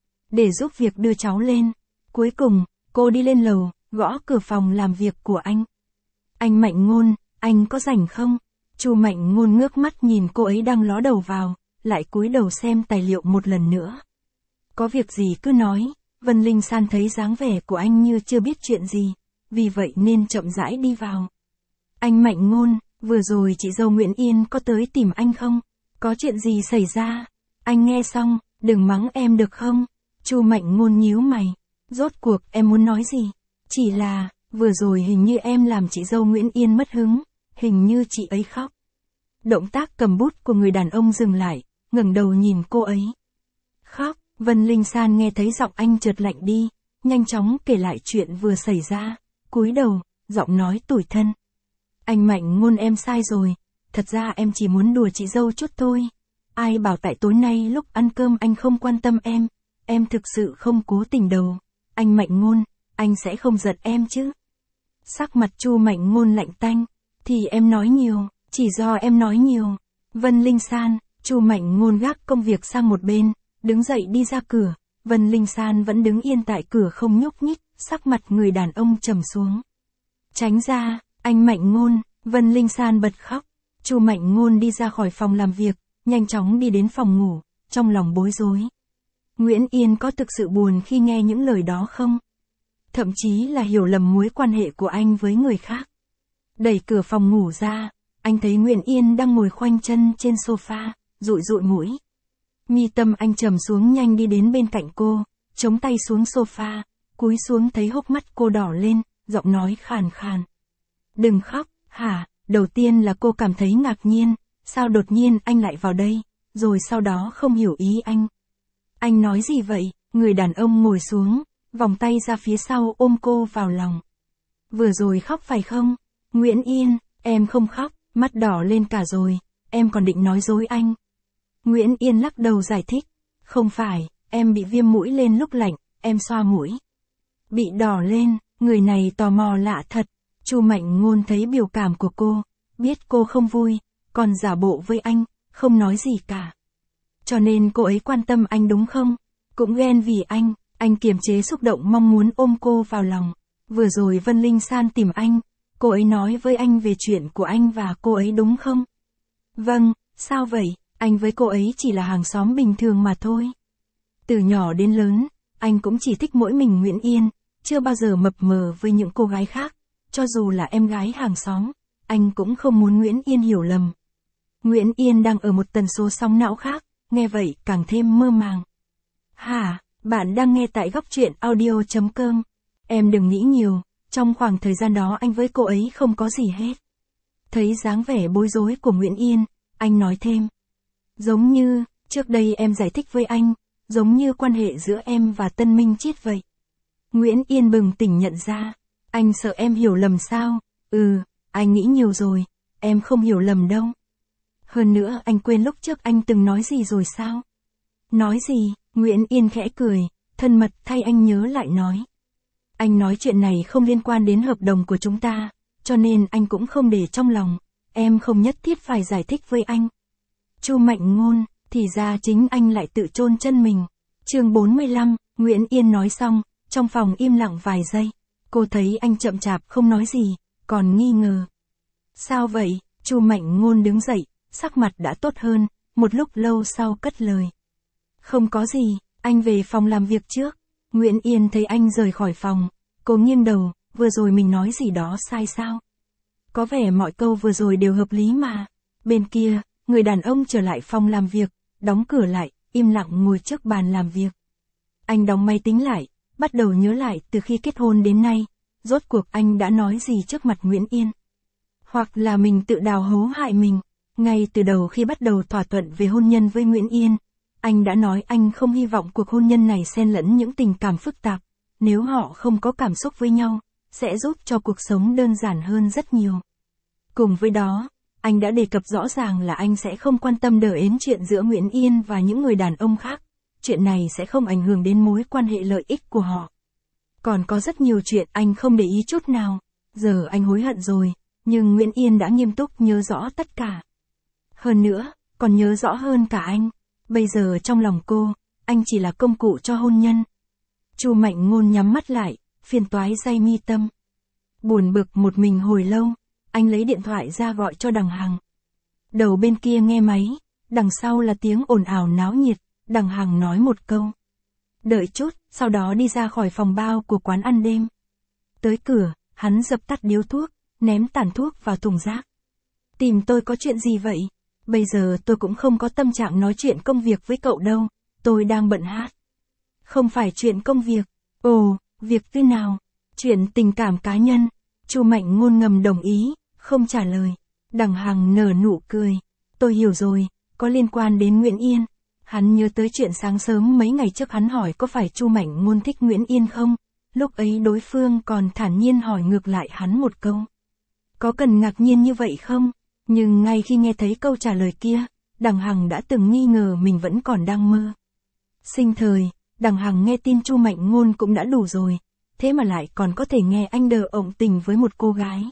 Để giúp việc đưa cháu lên. Cuối cùng, cô đi lên lầu, gõ cửa phòng làm việc của anh. Anh Mạnh Ngôn, anh có rảnh không? Chu Mạnh Ngôn ngước mắt nhìn cô ấy đang ló đầu vào, lại cúi đầu xem tài liệu một lần nữa. Có việc gì cứ nói, Vân Linh San thấy dáng vẻ của anh như chưa biết chuyện gì, vì vậy nên chậm rãi đi vào. Anh Mạnh Ngôn, vừa rồi chị dâu Nguyễn Yên có tới tìm anh không? Có chuyện gì xảy ra? Anh nghe xong, đừng mắng em được không? Chu Mạnh Ngôn nhíu mày, rốt cuộc em muốn nói gì? Chỉ là, vừa rồi hình như em làm chị dâu Nguyễn Yên mất hứng, hình như chị ấy khóc. Động tác cầm bút của người đàn ông dừng lại, ngẩng đầu nhìn cô ấy. Khóc, Vân Linh San nghe thấy giọng anh chợt lạnh đi, nhanh chóng kể lại chuyện vừa xảy ra, cúi đầu, giọng nói tủi thân. Anh Mạnh Ngôn em sai rồi, thật ra em chỉ muốn đùa chị dâu chút thôi. Ai bảo tại tối nay lúc ăn cơm anh không quan tâm em, em thực sự không cố tình đâu. Anh Mạnh Ngôn, anh sẽ không giận em chứ? Sắc mặt Chu Mạnh Ngôn lạnh tanh, thì em nói nhiều, chỉ do em nói nhiều. Vân Linh San, Chu Mạnh Ngôn gác công việc sang một bên, đứng dậy đi ra cửa, Vân Linh San vẫn đứng yên tại cửa không nhúc nhích, sắc mặt người đàn ông trầm xuống. Tránh ra, anh Mạnh Ngôn, Vân Linh San bật khóc. Chu Mạnh Ngôn đi ra khỏi phòng làm việc, nhanh chóng đi đến phòng ngủ, trong lòng bối rối. Nguyễn Yên có thực sự buồn khi nghe những lời đó không? Thậm chí là hiểu lầm mối quan hệ của anh với người khác. Đẩy cửa phòng ngủ ra, anh thấy Nguyễn Yên đang ngồi khoanh chân trên sofa, dụi dụi mũi. Mi tâm anh trầm xuống nhanh đi đến bên cạnh cô, chống tay xuống sofa, cúi xuống thấy hốc mắt cô đỏ lên, giọng nói khàn khàn. Đừng khóc, hả? Đầu tiên là cô cảm thấy ngạc nhiên, sao đột nhiên anh lại vào đây, rồi sau đó không hiểu ý anh. Anh nói gì vậy? Người đàn ông ngồi xuống, vòng tay ra phía sau ôm cô vào lòng. Vừa rồi khóc phải không? Nguyễn Yên, em không khóc, mắt đỏ lên cả rồi, em còn định nói dối anh. Nguyễn Yên lắc đầu giải thích, không phải, em bị viêm mũi lên lúc lạnh, em xoa mũi. Bị đỏ lên, người này tò mò lạ thật. Chu Mạnh Ngôn thấy biểu cảm của cô, biết cô không vui, còn giả bộ với anh, không nói gì cả. Cho nên cô ấy quan tâm anh đúng không? Cũng ghen vì anh, anh kiềm chế xúc động mong muốn ôm cô vào lòng. Vừa rồi Vân Linh San tìm anh, cô ấy nói với anh về chuyện của anh và cô ấy đúng không? Vâng, sao vậy? Anh với cô ấy chỉ là hàng xóm bình thường mà thôi. Từ nhỏ đến lớn, anh cũng chỉ thích mỗi mình Nguyễn Yên, chưa bao giờ mập mờ với những cô gái khác. Cho dù là em gái hàng xóm, anh cũng không muốn Nguyễn Yên hiểu lầm. Nguyễn Yên đang ở một tần số sóng não khác, nghe vậy càng thêm mơ màng. Hả, bạn đang nghe tại góc truyện audio chấm com. Em đừng nghĩ nhiều, trong khoảng thời gian đó anh với cô ấy không có gì hết. Thấy dáng vẻ bối rối của Nguyễn Yên, anh nói thêm. Giống như, trước đây em giải thích với anh, giống như quan hệ giữa em và Tân Minh Chiết vậy. Nguyễn Yên bừng tỉnh nhận ra, anh sợ em hiểu lầm sao? Ừ, anh nghĩ nhiều rồi, em không hiểu lầm đâu. Hơn nữa anh quên lúc trước anh từng nói gì rồi sao? Nói gì? Nguyễn Yên khẽ cười, thân mật thay anh nhớ lại nói. Anh nói chuyện này không liên quan đến hợp đồng của chúng ta, cho nên anh cũng không để trong lòng, em không nhất thiết phải giải thích với anh. Chu Mạnh Ngôn, thì ra chính anh lại tự chôn chân mình. Chương bốn mươi lăm, Nguyễn Yên nói xong, trong phòng im lặng vài giây. Cô thấy anh chậm chạp không nói gì, còn nghi ngờ. Sao vậy? Chu Mạnh Ngôn đứng dậy, sắc mặt đã tốt hơn, một lúc lâu sau cất lời. Không có gì, anh về phòng làm việc trước. Nguyễn Yên thấy anh rời khỏi phòng, cô nghiêng đầu, vừa rồi mình nói gì đó sai sao? Có vẻ mọi câu vừa rồi đều hợp lý mà. Bên kia, người đàn ông trở lại phòng làm việc, đóng cửa lại, im lặng ngồi trước bàn làm việc. Anh đóng máy tính lại, bắt đầu nhớ lại từ khi kết hôn đến nay, rốt cuộc anh đã nói gì trước mặt Nguyễn Yên. Hoặc là mình tự đào hố hại mình, ngay từ đầu khi bắt đầu thỏa thuận về hôn nhân với Nguyễn Yên. Anh đã nói anh không hy vọng cuộc hôn nhân này xen lẫn những tình cảm phức tạp, nếu họ không có cảm xúc với nhau, sẽ giúp cho cuộc sống đơn giản hơn rất nhiều. Cùng với đó, anh đã đề cập rõ ràng là anh sẽ không quan tâm đờ đến chuyện giữa Nguyễn Yên và những người đàn ông khác, chuyện này sẽ không ảnh hưởng đến mối quan hệ lợi ích của họ. Còn có rất nhiều chuyện anh không để ý chút nào, giờ anh hối hận rồi, nhưng Nguyễn Yên đã nghiêm túc nhớ rõ tất cả. Hơn nữa, còn nhớ rõ hơn cả anh. Bây giờ trong lòng cô, anh chỉ là công cụ cho hôn nhân. Chu Mạnh Ngôn nhắm mắt lại, phiền toái day mi tâm. Buồn bực một mình hồi lâu, anh lấy điện thoại ra gọi cho Đằng Hằng. Đầu bên kia nghe máy, đằng sau là tiếng ồn ào náo nhiệt, Đằng Hằng nói một câu. Đợi chút, sau đó đi ra khỏi phòng bao của quán ăn đêm. Tới cửa, hắn dập tắt điếu thuốc, ném tàn thuốc vào thùng rác. Tìm tôi có chuyện gì vậy? Bây giờ tôi cũng không có tâm trạng nói chuyện công việc với cậu đâu, tôi đang bận hát. Không phải chuyện công việc. Ồ, việc tư nào? Chuyện tình cảm cá nhân. Chu Mạnh Ngôn ngầm đồng ý, không trả lời. Đằng Hằng nở nụ cười. Tôi hiểu rồi, có liên quan đến Nguyễn Yên. Hắn nhớ tới chuyện sáng sớm mấy ngày trước hắn hỏi có phải Chu Mạnh Ngôn thích Nguyễn Yên không? Lúc ấy đối phương còn thản nhiên hỏi ngược lại hắn một câu. Có cần ngạc nhiên như vậy không? Nhưng ngay khi nghe thấy câu trả lời kia, Đằng Hằng đã từng nghi ngờ mình vẫn còn đang mơ. Sinh thời, Đằng Hằng nghe tin Chu Mạnh Ngôn cũng đã đủ rồi, thế mà lại còn có thể nghe anh đờ ổng tình với một cô gái.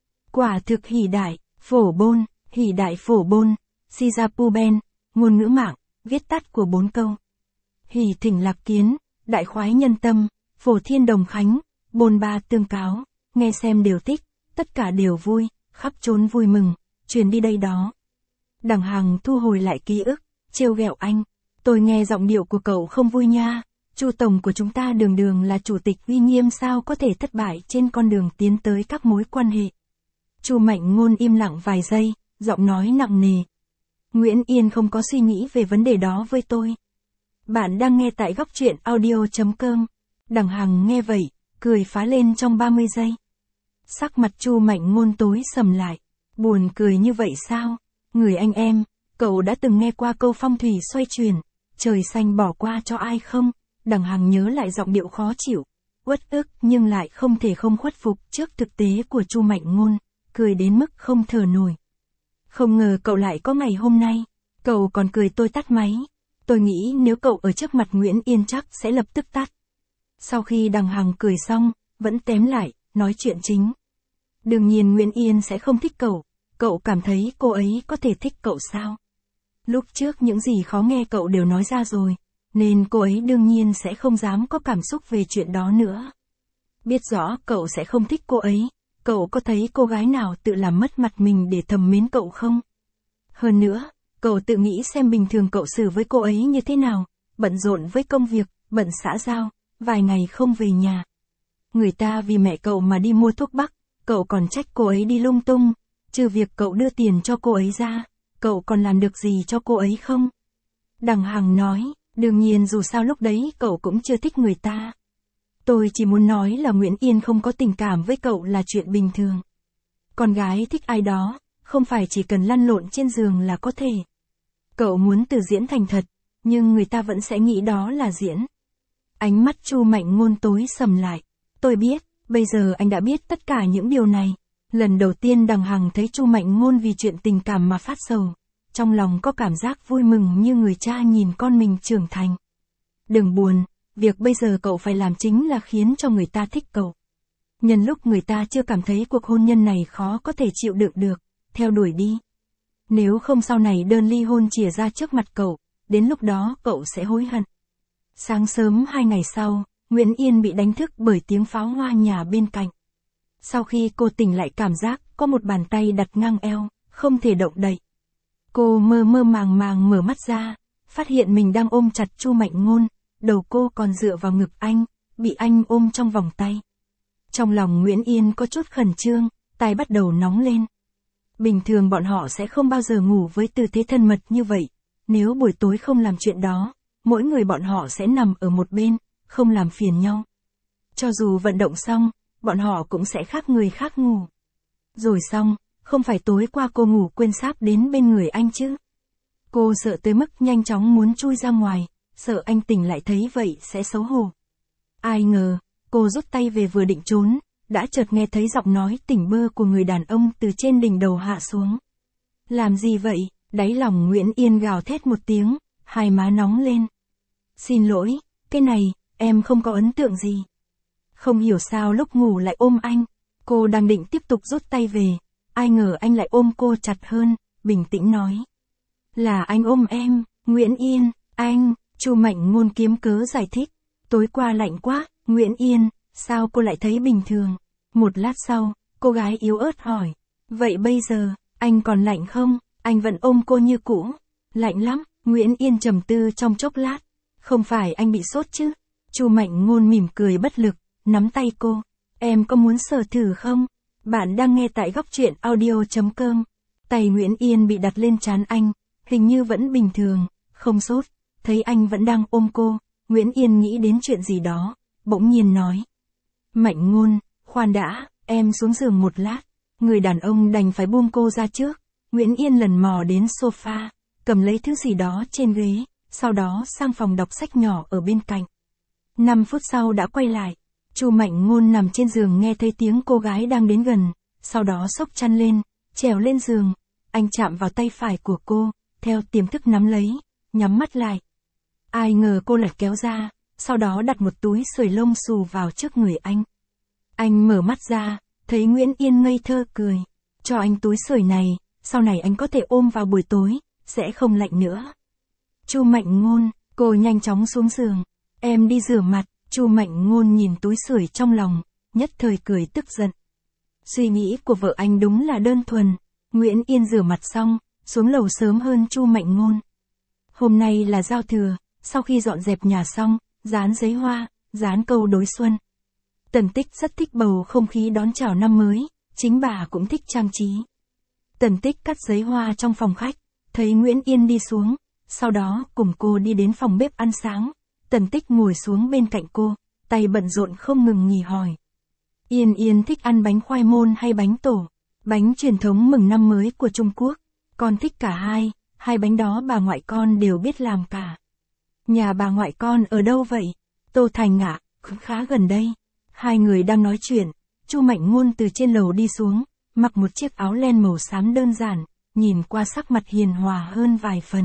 Quả thực hỉ đại, phổ bôn, hỉ đại phổ bôn, si ra pu ben, ngôn ngữ mạng, viết tắt của bốn câu. Hỉ thỉnh lạc kiến, đại khoái nhân tâm, phổ thiên đồng khánh, bôn ba tương cáo, nghe xem đều thích, tất cả đều vui, khắp trốn vui mừng, truyền đi đây đó. Đằng Hằng thu hồi lại ký ức, trêu ghẹo anh. Tôi nghe giọng điệu của cậu không vui nha, Chu tổng của chúng ta đường đường là chủ tịch uy nghiêm sao có thể thất bại trên con đường tiến tới các mối quan hệ. Chu Mạnh Ngôn im lặng vài giây, giọng nói nặng nề. Nguyễn Yên không có suy nghĩ về vấn đề đó với tôi. Bạn đang nghe tại góc truyện audio chấm com. Đằng Hằng nghe vậy, cười phá lên trong ba mươi giây. Sắc mặt Chu Mạnh Ngôn tối sầm lại. Buồn cười như vậy sao? Người anh em, cậu đã từng nghe qua câu phong thủy xoay chuyển, trời xanh bỏ qua cho ai không? Đằng Hằng nhớ lại giọng điệu khó chịu, uất ức nhưng lại không thể không khuất phục trước thực tế của Chu Mạnh Ngôn, cười đến mức không thở nổi. Không ngờ cậu lại có ngày hôm nay, cậu còn cười tôi tắt máy. Tôi nghĩ nếu cậu ở trước mặt Nguyễn Yên chắc sẽ lập tức tắt. Sau khi Đằng Hằng cười xong, vẫn tém lại, nói chuyện chính. Đương nhiên Nguyễn Yên sẽ không thích cậu, cậu cảm thấy cô ấy có thể thích cậu sao? Lúc trước những gì khó nghe cậu đều nói ra rồi, nên cô ấy đương nhiên sẽ không dám có cảm xúc về chuyện đó nữa. Biết rõ cậu sẽ không thích cô ấy, cậu có thấy cô gái nào tự làm mất mặt mình để thầm mến cậu không? Hơn nữa, cậu tự nghĩ xem bình thường cậu xử với cô ấy như thế nào, bận rộn với công việc, bận xã giao, vài ngày không về nhà. Người ta vì mẹ cậu mà đi mua thuốc bắc, cậu còn trách cô ấy đi lung tung, trừ việc cậu đưa tiền cho cô ấy ra, cậu còn làm được gì cho cô ấy không? Đằng Hằng nói, đương nhiên dù sao lúc đấy cậu cũng chưa thích người ta. Tôi chỉ muốn nói là Nguyễn Yên không có tình cảm với cậu là chuyện bình thường. Con gái thích ai đó, không phải chỉ cần lăn lộn trên giường là có thể. Cậu muốn từ diễn thành thật, nhưng người ta vẫn sẽ nghĩ đó là diễn. Ánh mắt Chu Mạnh Ngôn tối sầm lại. Tôi biết, bây giờ anh đã biết tất cả những điều này. Lần đầu tiên Đằng Hằng thấy Chu Mạnh Ngôn vì chuyện tình cảm mà phát sầu. Trong lòng có cảm giác vui mừng như người cha nhìn con mình trưởng thành. Đừng buồn, việc bây giờ cậu phải làm chính là khiến cho người ta thích cậu. Nhân lúc người ta chưa cảm thấy cuộc hôn nhân này khó có thể chịu đựng được, theo đuổi đi. Nếu không sau này đơn ly hôn chìa ra trước mặt cậu, đến lúc đó cậu sẽ hối hận. Sáng sớm hai ngày sau, Nguyễn Yên bị đánh thức bởi tiếng pháo hoa nhà bên cạnh. Sau khi cô tỉnh lại cảm giác có một bàn tay đặt ngang eo, không thể động đậy. Cô mơ mơ màng màng mở mắt ra, phát hiện mình đang ôm chặt Chu Mạnh Ngôn, đầu cô còn dựa vào ngực anh, bị anh ôm trong vòng tay. Trong lòng Nguyễn Yên có chút khẩn trương, tai bắt đầu nóng lên. Bình thường bọn họ sẽ không bao giờ ngủ với tư thế thân mật như vậy, nếu buổi tối không làm chuyện đó, mỗi người bọn họ sẽ nằm ở một bên, không làm phiền nhau. Cho dù vận động xong, bọn họ cũng sẽ khác người khác ngủ. Rồi xong, không phải tối qua cô ngủ quên sáp đến bên người anh chứ. Cô sợ tới mức nhanh chóng muốn chui ra ngoài, sợ anh tỉnh lại thấy vậy sẽ xấu hổ. Ai ngờ, cô rút tay về vừa định trốn, đã chợt nghe thấy giọng nói tỉnh bơ của người đàn ông từ trên đỉnh đầu hạ xuống. Làm gì vậy? Đáy lòng Nguyễn Yên gào thét một tiếng, hai má nóng lên. Xin lỗi, cái này, em không có ấn tượng gì. Không hiểu sao lúc ngủ lại ôm anh, cô đang định tiếp tục rút tay về, ai ngờ anh lại ôm cô chặt hơn, bình tĩnh nói. Là anh ôm em, Nguyễn Yên, anh, Chu Mạnh Ngôn kiếm cớ giải thích. Tối qua lạnh quá, Nguyễn Yên, sao cô lại thấy bình thường? Một lát sau, cô gái yếu ớt hỏi. Vậy bây giờ, anh còn lạnh không? Anh vẫn ôm cô như cũ. Lạnh lắm, Nguyễn Yên trầm tư trong chốc lát. Không phải anh bị sốt chứ? Chu Mạnh Ngôn mỉm cười bất lực, nắm tay cô. Em có muốn sờ thử không? Bạn đang nghe tại góc truyện audio chấm com. Tay Nguyễn Yên bị đặt lên trán anh, hình như vẫn bình thường, không sốt. Thấy anh vẫn đang ôm cô, Nguyễn Yên nghĩ đến chuyện gì đó, bỗng nhiên nói. Mạnh Ngôn, khoan đã, em xuống giường một lát. Người đàn ông đành phải buông cô ra trước. Nguyễn Yên lần mò đến sofa, cầm lấy thứ gì đó trên ghế, sau đó sang phòng đọc sách nhỏ ở bên cạnh. Năm phút sau đã quay lại. Chu Mạnh Ngôn nằm trên giường nghe thấy tiếng cô gái đang đến gần, sau đó xốc chăn lên, trèo lên giường. Anh chạm vào tay phải của cô, theo tiềm thức nắm lấy, nhắm mắt lại. Ai ngờ cô lại kéo ra, sau đó đặt một túi sưởi lông xù vào trước người anh. Anh mở mắt ra, thấy Nguyễn Yên ngây thơ cười. Cho anh túi sưởi này, sau này anh có thể ôm vào buổi tối, sẽ không lạnh nữa. Chu Mạnh Ngôn, cô nhanh chóng xuống giường. Em đi rửa mặt. Chu Mạnh Ngôn nhìn túi sưởi trong lòng, nhất thời cười tức giận. Suy nghĩ của vợ anh đúng là đơn thuần. Nguyễn Yên rửa mặt xong, xuống lầu sớm hơn Chu Mạnh Ngôn. Hôm nay là giao thừa, sau khi dọn dẹp nhà xong, dán giấy hoa, dán câu đối xuân. Tần Tích rất thích bầu không khí đón chào năm mới, chính bà cũng thích trang trí. Tần Tích cắt giấy hoa trong phòng khách, thấy Nguyễn Yên đi xuống, sau đó cùng cô đi đến phòng bếp ăn sáng. Tần Tích ngồi xuống bên cạnh cô, tay bận rộn không ngừng nghỉ hỏi. Yên Yên thích ăn bánh khoai môn hay bánh tổ, bánh truyền thống mừng năm mới của Trung Quốc. Con thích cả hai, hai bánh đó bà ngoại con đều biết làm cả. Nhà bà ngoại con ở đâu vậy? Tô Thành ạ, à, khá gần đây. Hai người đang nói chuyện, Chu Mạnh Ngôn từ trên lầu đi xuống, mặc một chiếc áo len màu xám đơn giản, nhìn qua sắc mặt hiền hòa hơn vài phần.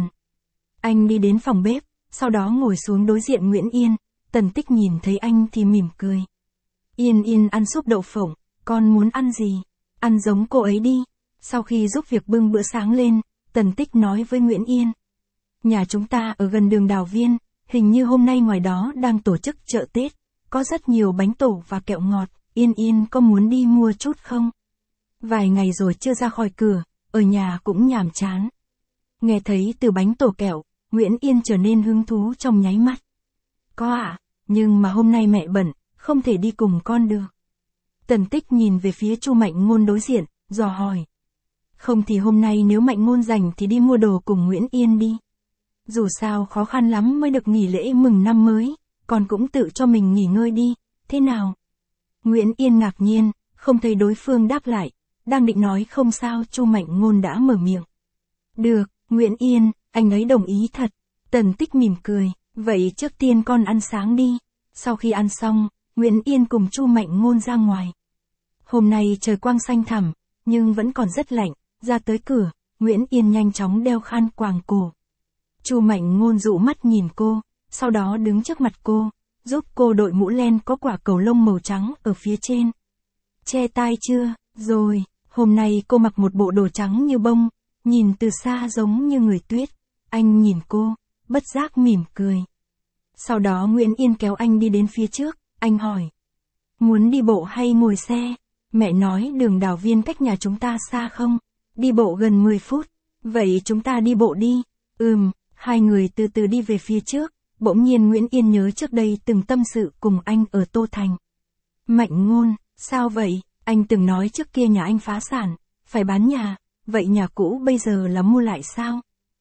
Anh đi đến phòng bếp, sau đó ngồi xuống đối diện Nguyễn Yên. Tần Tích nhìn thấy anh thì mỉm cười. Yên Yên ăn súp đậu phộng, con muốn ăn gì? Ăn giống cô ấy đi. Sau khi giúp việc bưng bữa sáng lên, Tần Tích nói với Nguyễn Yên. Nhà chúng ta ở gần đường Đào Viên, hình như hôm nay ngoài đó đang tổ chức chợ Tết, có rất nhiều bánh tổ và kẹo ngọt, Yên Yên có muốn đi mua chút không? Vài ngày rồi chưa ra khỏi cửa, ở nhà cũng nhàm chán. Nghe thấy từ bánh tổ kẹo, Nguyễn Yên trở nên hứng thú trong nháy mắt. Có ạ, à, nhưng mà hôm nay mẹ bận, không thể đi cùng con được. Tần Tích nhìn về phía Chu Mạnh Ngôn đối diện, dò hỏi. Không thì hôm nay nếu Mạnh Ngôn rảnh thì đi mua đồ cùng Nguyễn Yên đi. Dù sao khó khăn lắm mới được nghỉ lễ mừng năm mới, con cũng tự cho mình nghỉ ngơi đi, thế nào? Nguyễn Yên ngạc nhiên, không thấy đối phương đáp lại, đang định nói không sao Chu Mạnh Ngôn đã mở miệng. Được, Nguyễn Yên, anh ấy đồng ý thật. Tần Tích mỉm cười, vậy trước tiên con ăn sáng đi. Sau khi ăn xong, Nguyễn Yên cùng Chu Mạnh Ngôn ra ngoài. Hôm nay trời quang xanh thẳm, nhưng vẫn còn rất lạnh, ra tới cửa, Nguyễn Yên nhanh chóng đeo khăn quàng cổ. Chu Mạnh Ngôn dụ mắt nhìn cô, sau đó đứng trước mặt cô, giúp cô đội mũ len có quả cầu lông màu trắng ở phía trên. Che tai chưa? Rồi, hôm nay cô mặc một bộ đồ trắng như bông, nhìn từ xa giống như người tuyết. Anh nhìn cô, bất giác mỉm cười. Sau đó Nguyễn Yên kéo anh đi đến phía trước, anh hỏi. Muốn đi bộ hay ngồi xe? Mẹ nói đường Đào Viên cách nhà chúng ta xa không? Đi bộ gần mười phút. Vậy chúng ta đi bộ đi. Ừm, hai người từ từ đi về phía trước. Bỗng nhiên Nguyễn Yên nhớ trước đây từng tâm sự cùng anh ở Tô Thành. Mạnh Ngôn, sao vậy? Anh từng nói trước kia nhà anh phá sản, phải bán nhà, vậy nhà cũ bây giờ là mua lại sao?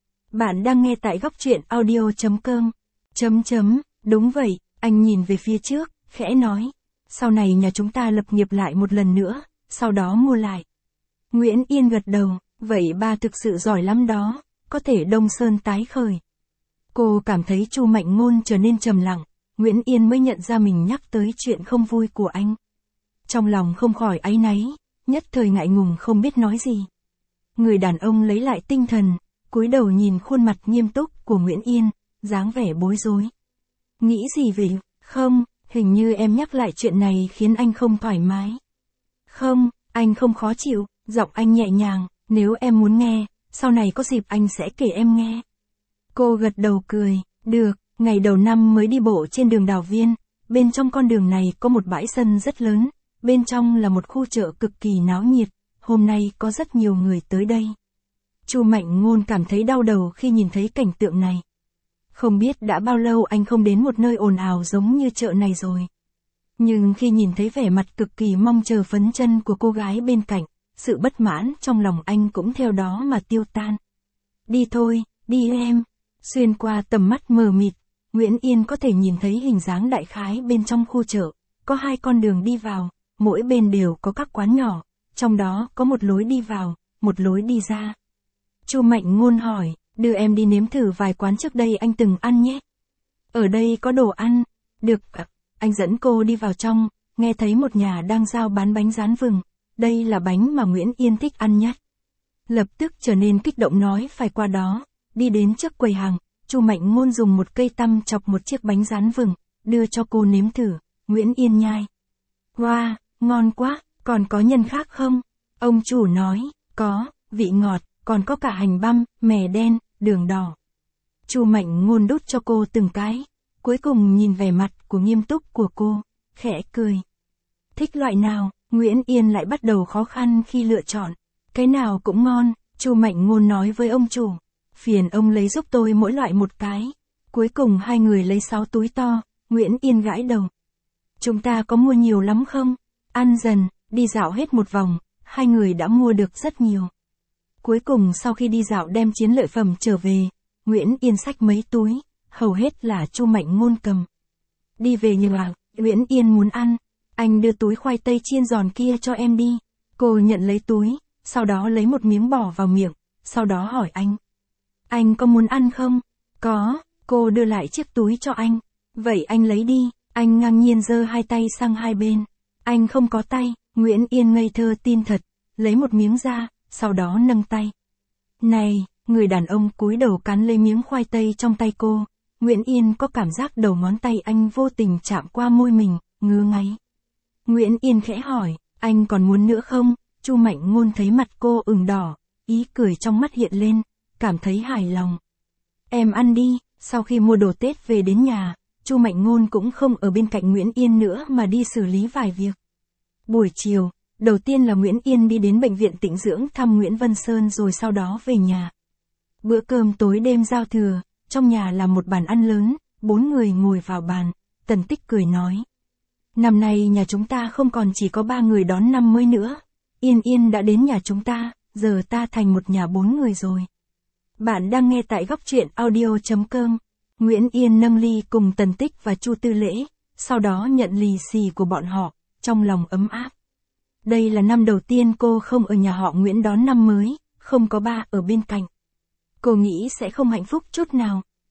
Bạn đang nghe tại góc truyện audio chấm com. Chấm chấm, đúng vậy, anh nhìn về phía trước, khẽ nói. Sau này nhà chúng ta lập nghiệp lại một lần nữa, sau đó mua lại. Nguyễn Yên gật đầu, vậy ba thực sự giỏi lắm đó, có thể Đông Sơn tái khởi. Cô cảm thấy Chu Mạnh Ngôn trở nên trầm lặng, Nguyễn Yên mới nhận ra mình nhắc tới chuyện không vui của anh. Trong lòng không khỏi áy náy, nhất thời ngại ngùng không biết nói gì. Người đàn ông lấy lại tinh thần, cúi đầu nhìn khuôn mặt nghiêm túc của Nguyễn Yên, dáng vẻ bối rối. Nghĩ gì vậy? Không, hình như em nhắc lại chuyện này khiến anh không thoải mái. Không, anh không khó chịu, giọng anh nhẹ nhàng, nếu em muốn nghe, sau này có dịp anh sẽ kể em nghe. Cô gật đầu cười, được, ngày đầu năm mới đi bộ trên đường Đào Viên, bên trong con đường này có một bãi sân rất lớn, bên trong là một khu chợ cực kỳ náo nhiệt, hôm nay có rất nhiều người tới đây. Chu Mạnh Ngôn cảm thấy đau đầu khi nhìn thấy cảnh tượng này. Không biết đã bao lâu anh không đến một nơi ồn ào giống như chợ này rồi. Nhưng khi nhìn thấy vẻ mặt cực kỳ mong chờ phấn chân của cô gái bên cạnh, sự bất mãn trong lòng anh cũng theo đó mà tiêu tan. Đi thôi, đi em. Xuyên qua tầm mắt mờ mịt, Nguyễn Yên có thể nhìn thấy hình dáng đại khái bên trong khu chợ, có hai con đường đi vào, mỗi bên đều có các quán nhỏ, trong đó có một lối đi vào, một lối đi ra. Chu Mạnh Ngôn hỏi, đưa em đi nếm thử vài quán trước đây anh từng ăn nhé. Ở đây có đồ ăn. Được, anh dẫn cô đi vào trong, nghe thấy một nhà đang giao bán bánh rán vừng, đây là bánh mà Nguyễn Yên thích ăn nhất. Lập tức trở nên kích động nói phải qua đó, đi đến trước quầy hàng, Chu Mạnh Ngôn dùng một cây tăm chọc một chiếc bánh rán vừng, đưa cho cô nếm thử, Nguyễn Yên nhai. Wow, ngon quá, còn có nhân khác không? Ông chủ nói, có, vị ngọt, còn có cả hành băm, mè đen, đường đỏ. Chu Mạnh Ngôn đút cho cô từng cái, cuối cùng nhìn vẻ mặt của nghiêm túc của cô, khẽ cười. Thích loại nào? Nguyễn Yên lại bắt đầu khó khăn khi lựa chọn. Cái nào cũng ngon, Chu Mạnh Ngôn nói với ông chủ. Phiền ông lấy giúp tôi mỗi loại một cái. Cuối cùng hai người lấy sáu túi to, Nguyễn Yên gãi đầu. Chúng ta có mua nhiều lắm không? Ăn dần, đi dạo hết một vòng, hai người đã mua được rất nhiều. Cuối cùng sau khi đi dạo đem chiến lợi phẩm trở về, Nguyễn Yên xách mấy túi, hầu hết là Chu Mạnh Ngôn cầm. Đi về nhà, Nguyễn Yên muốn ăn, anh đưa túi khoai tây chiên giòn kia cho em đi. Cô nhận lấy túi, sau đó lấy một miếng bỏ vào miệng, sau đó hỏi anh. Anh có muốn ăn không? Có, cô đưa lại chiếc túi cho anh. Vậy anh lấy đi, anh ngang nhiên giơ hai tay sang hai bên. Anh không có tay, Nguyễn Yên ngây thơ tin thật, lấy một miếng ra, sau đó nâng tay. Này, người đàn ông cúi đầu cắn lấy miếng khoai tây trong tay cô. Nguyễn Yên có cảm giác đầu ngón tay anh vô tình chạm qua môi mình, ngứa ngáy. Nguyễn Yên khẽ hỏi, anh còn muốn nữa không? Chu Mạnh Ngôn thấy mặt cô ửng đỏ, ý cười trong mắt hiện lên, cảm thấy hài lòng. Em ăn đi. Sau khi mua đồ Tết về đến nhà, Chu Mạnh Ngôn cũng không ở bên cạnh Nguyễn Yên nữa mà đi xử lý vài việc. Buổi chiều, đầu tiên là Nguyễn Yên đi đến bệnh viện tĩnh dưỡng thăm Nguyễn Vân Sơn rồi sau đó về nhà. Bữa cơm tối đêm giao thừa, trong nhà là một bàn ăn lớn, bốn người ngồi vào bàn, Tần Tích cười nói. Năm nay nhà chúng ta không còn chỉ có ba người đón năm mới nữa. Yên Yên đã đến nhà chúng ta, giờ ta thành một nhà bốn người rồi. Bạn đang nghe tại góc truyện audio chấm com. Nguyễn Yên nâng ly cùng Tần Tích và Chu Tư Lễ, sau đó nhận lì xì của bọn họ, trong lòng ấm áp. Đây là năm đầu tiên cô không ở nhà họ Nguyễn đón năm mới, không có ba ở bên cạnh. Cô nghĩ sẽ không hạnh phúc chút nào.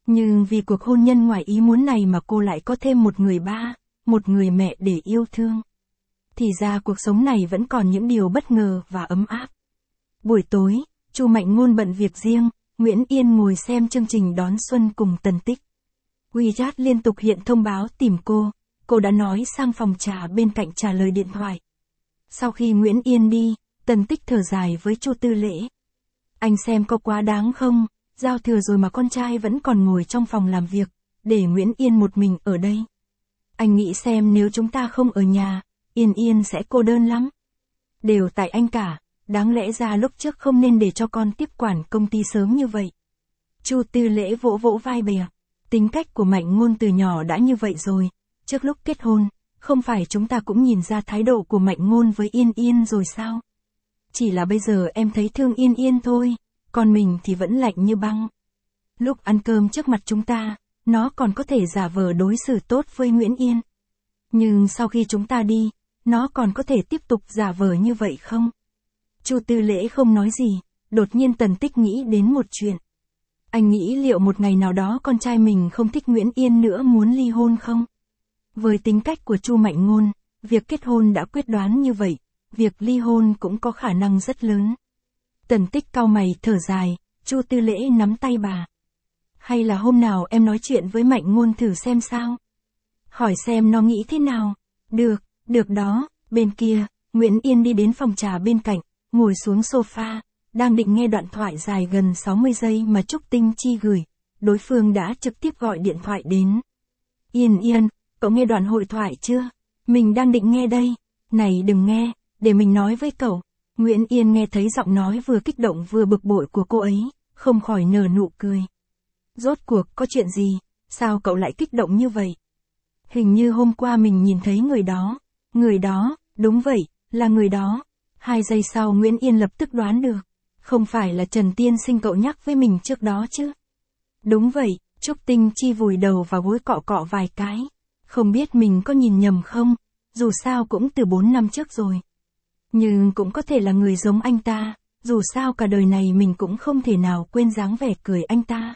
Nhưng vì cuộc hôn nhân ngoài ý muốn này mà cô lại có thêm một người ba, một người mẹ để yêu thương. Thì ra cuộc sống này vẫn còn những điều bất ngờ và ấm áp. Buổi tối, Chu Mạnh Ngôn bận việc riêng, Nguyễn Yên ngồi xem chương trình đón xuân cùng Tần Tích. WeChat liên tục hiện thông báo tìm cô, cô đã nói sang phòng trà bên cạnh trả lời điện thoại. Sau khi Nguyễn Yên đi, Tần Tích thở dài với Chu Tư Lễ. Anh xem có quá đáng không, giao thừa rồi mà con trai vẫn còn ngồi trong phòng làm việc, để Nguyễn Yên một mình ở đây. Anh nghĩ xem nếu chúng ta không ở nhà, Yên Yên sẽ cô đơn lắm. Đều tại anh cả, đáng lẽ ra lúc trước không nên để cho con tiếp quản công ty sớm như vậy. Chu Tư Lễ vỗ vỗ vai bè. Tính cách của Mạnh Ngôn từ nhỏ đã như vậy rồi, trước lúc kết hôn, không phải chúng ta cũng nhìn ra thái độ của Mạnh Ngôn với Yên Yên rồi sao? Chỉ là bây giờ em thấy thương Yên Yên thôi, còn mình thì vẫn lạnh như băng. Lúc ăn cơm trước mặt chúng ta, nó còn có thể giả vờ đối xử tốt với Nguyễn Yên. Nhưng sau khi chúng ta đi, nó còn có thể tiếp tục giả vờ như vậy không? Chu Tư Lễ không nói gì, đột nhiên Tần Tích nghĩ đến một chuyện. Anh nghĩ liệu một ngày nào đó con trai mình không thích Nguyễn Yên nữa muốn ly hôn không? Với tính cách của Chu Mạnh Ngôn, việc kết hôn đã quyết đoán như vậy, việc ly hôn cũng có khả năng rất lớn. Tần Tích cau mày thở dài, Chu Tư Lễ nắm tay bà. Hay là hôm nào em nói chuyện với Mạnh Ngôn thử xem sao? Hỏi xem nó nghĩ thế nào? Được, được đó. Bên kia, Nguyễn Yên đi đến phòng trà bên cạnh, ngồi xuống sofa, đang định nghe đoạn thoại dài gần sáu mươi giây mà Trúc Tinh Chi gửi. Đối phương đã trực tiếp gọi điện thoại đến. Yên Yên, cậu nghe đoạn hội thoại chưa? Mình đang định nghe đây. Này đừng nghe, để mình nói với cậu. Nguyễn Yên nghe thấy giọng nói vừa kích động vừa bực bội của cô ấy, không khỏi nở nụ cười. Rốt cuộc có chuyện gì, sao cậu lại kích động như vậy? Hình như hôm qua mình nhìn thấy người đó. Người đó, đúng vậy, là người đó. Hai giây sau Nguyễn Yên lập tức đoán được. Không phải là Trần Tiên Sinh cậu nhắc với mình trước đó chứ? Đúng vậy, Trúc Tinh Chi vùi đầu vào gối cọ cọ vài cái. Không biết mình có nhìn nhầm không, dù sao cũng từ bốn năm trước rồi. Nhưng cũng có thể là người giống anh ta, dù sao cả đời này mình cũng không thể nào quên dáng vẻ cười anh ta.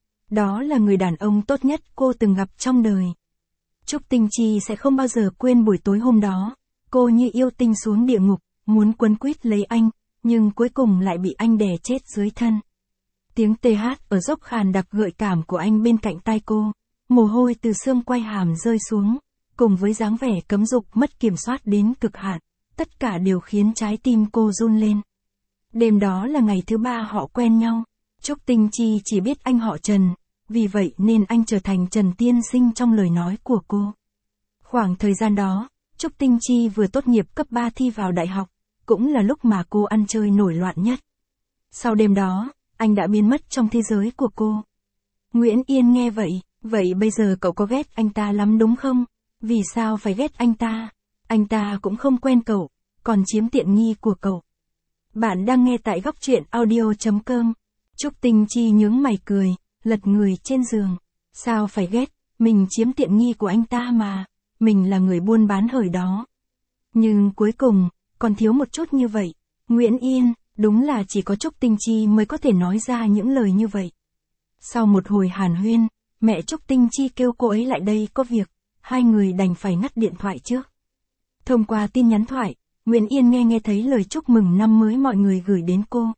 Đó là người đàn ông tốt nhất cô từng gặp trong đời. Trúc Tinh Chi sẽ không bao giờ quên buổi tối hôm đó, cô như yêu tinh xuống địa ngục, muốn quấn quýt lấy anh, nhưng cuối cùng lại bị anh đè chết dưới thân. Tiếng tê hát ở dốc khàn đặc gợi cảm của anh bên cạnh tai cô, mồ hôi từ xương quai hàm rơi xuống, cùng với dáng vẻ cấm dục mất kiểm soát đến cực hạn, tất cả đều khiến trái tim cô run lên. Đêm đó là ngày thứ ba họ quen nhau, Trúc Tinh Chi chỉ biết anh họ Trần, vì vậy nên anh trở thành Trần Tiên Sinh trong lời nói của cô. Khoảng thời gian đó, Trúc Tinh Chi vừa tốt nghiệp cấp ba thi vào đại học, cũng là lúc mà cô ăn chơi nổi loạn nhất. Sau đêm đó, anh đã biến mất trong thế giới của cô. Nguyễn Yên nghe vậy, vậy bây giờ cậu có ghét anh ta lắm đúng không? Vì sao phải ghét anh ta? Anh ta cũng không quen cậu, còn chiếm tiện nghi của cậu. Bạn đang nghe tại góc truyện audio chấm com. Trúc Tinh Chi nhướng mày cười, lật người trên giường. Sao phải ghét, mình chiếm tiện nghi của anh ta mà, mình là người buôn bán hời đó. Nhưng cuối cùng, còn thiếu một chút như vậy. Nguyễn Yên, đúng là chỉ có Trúc Tinh Chi mới có thể nói ra những lời như vậy. Sau một hồi hàn huyên, mẹ Trúc Tinh Chi kêu cô ấy lại đây có việc, hai người đành phải ngắt điện thoại trước. Thông qua tin nhắn thoại, Nguyễn Yên nghe nghe thấy lời chúc mừng năm mới mọi người gửi đến cô.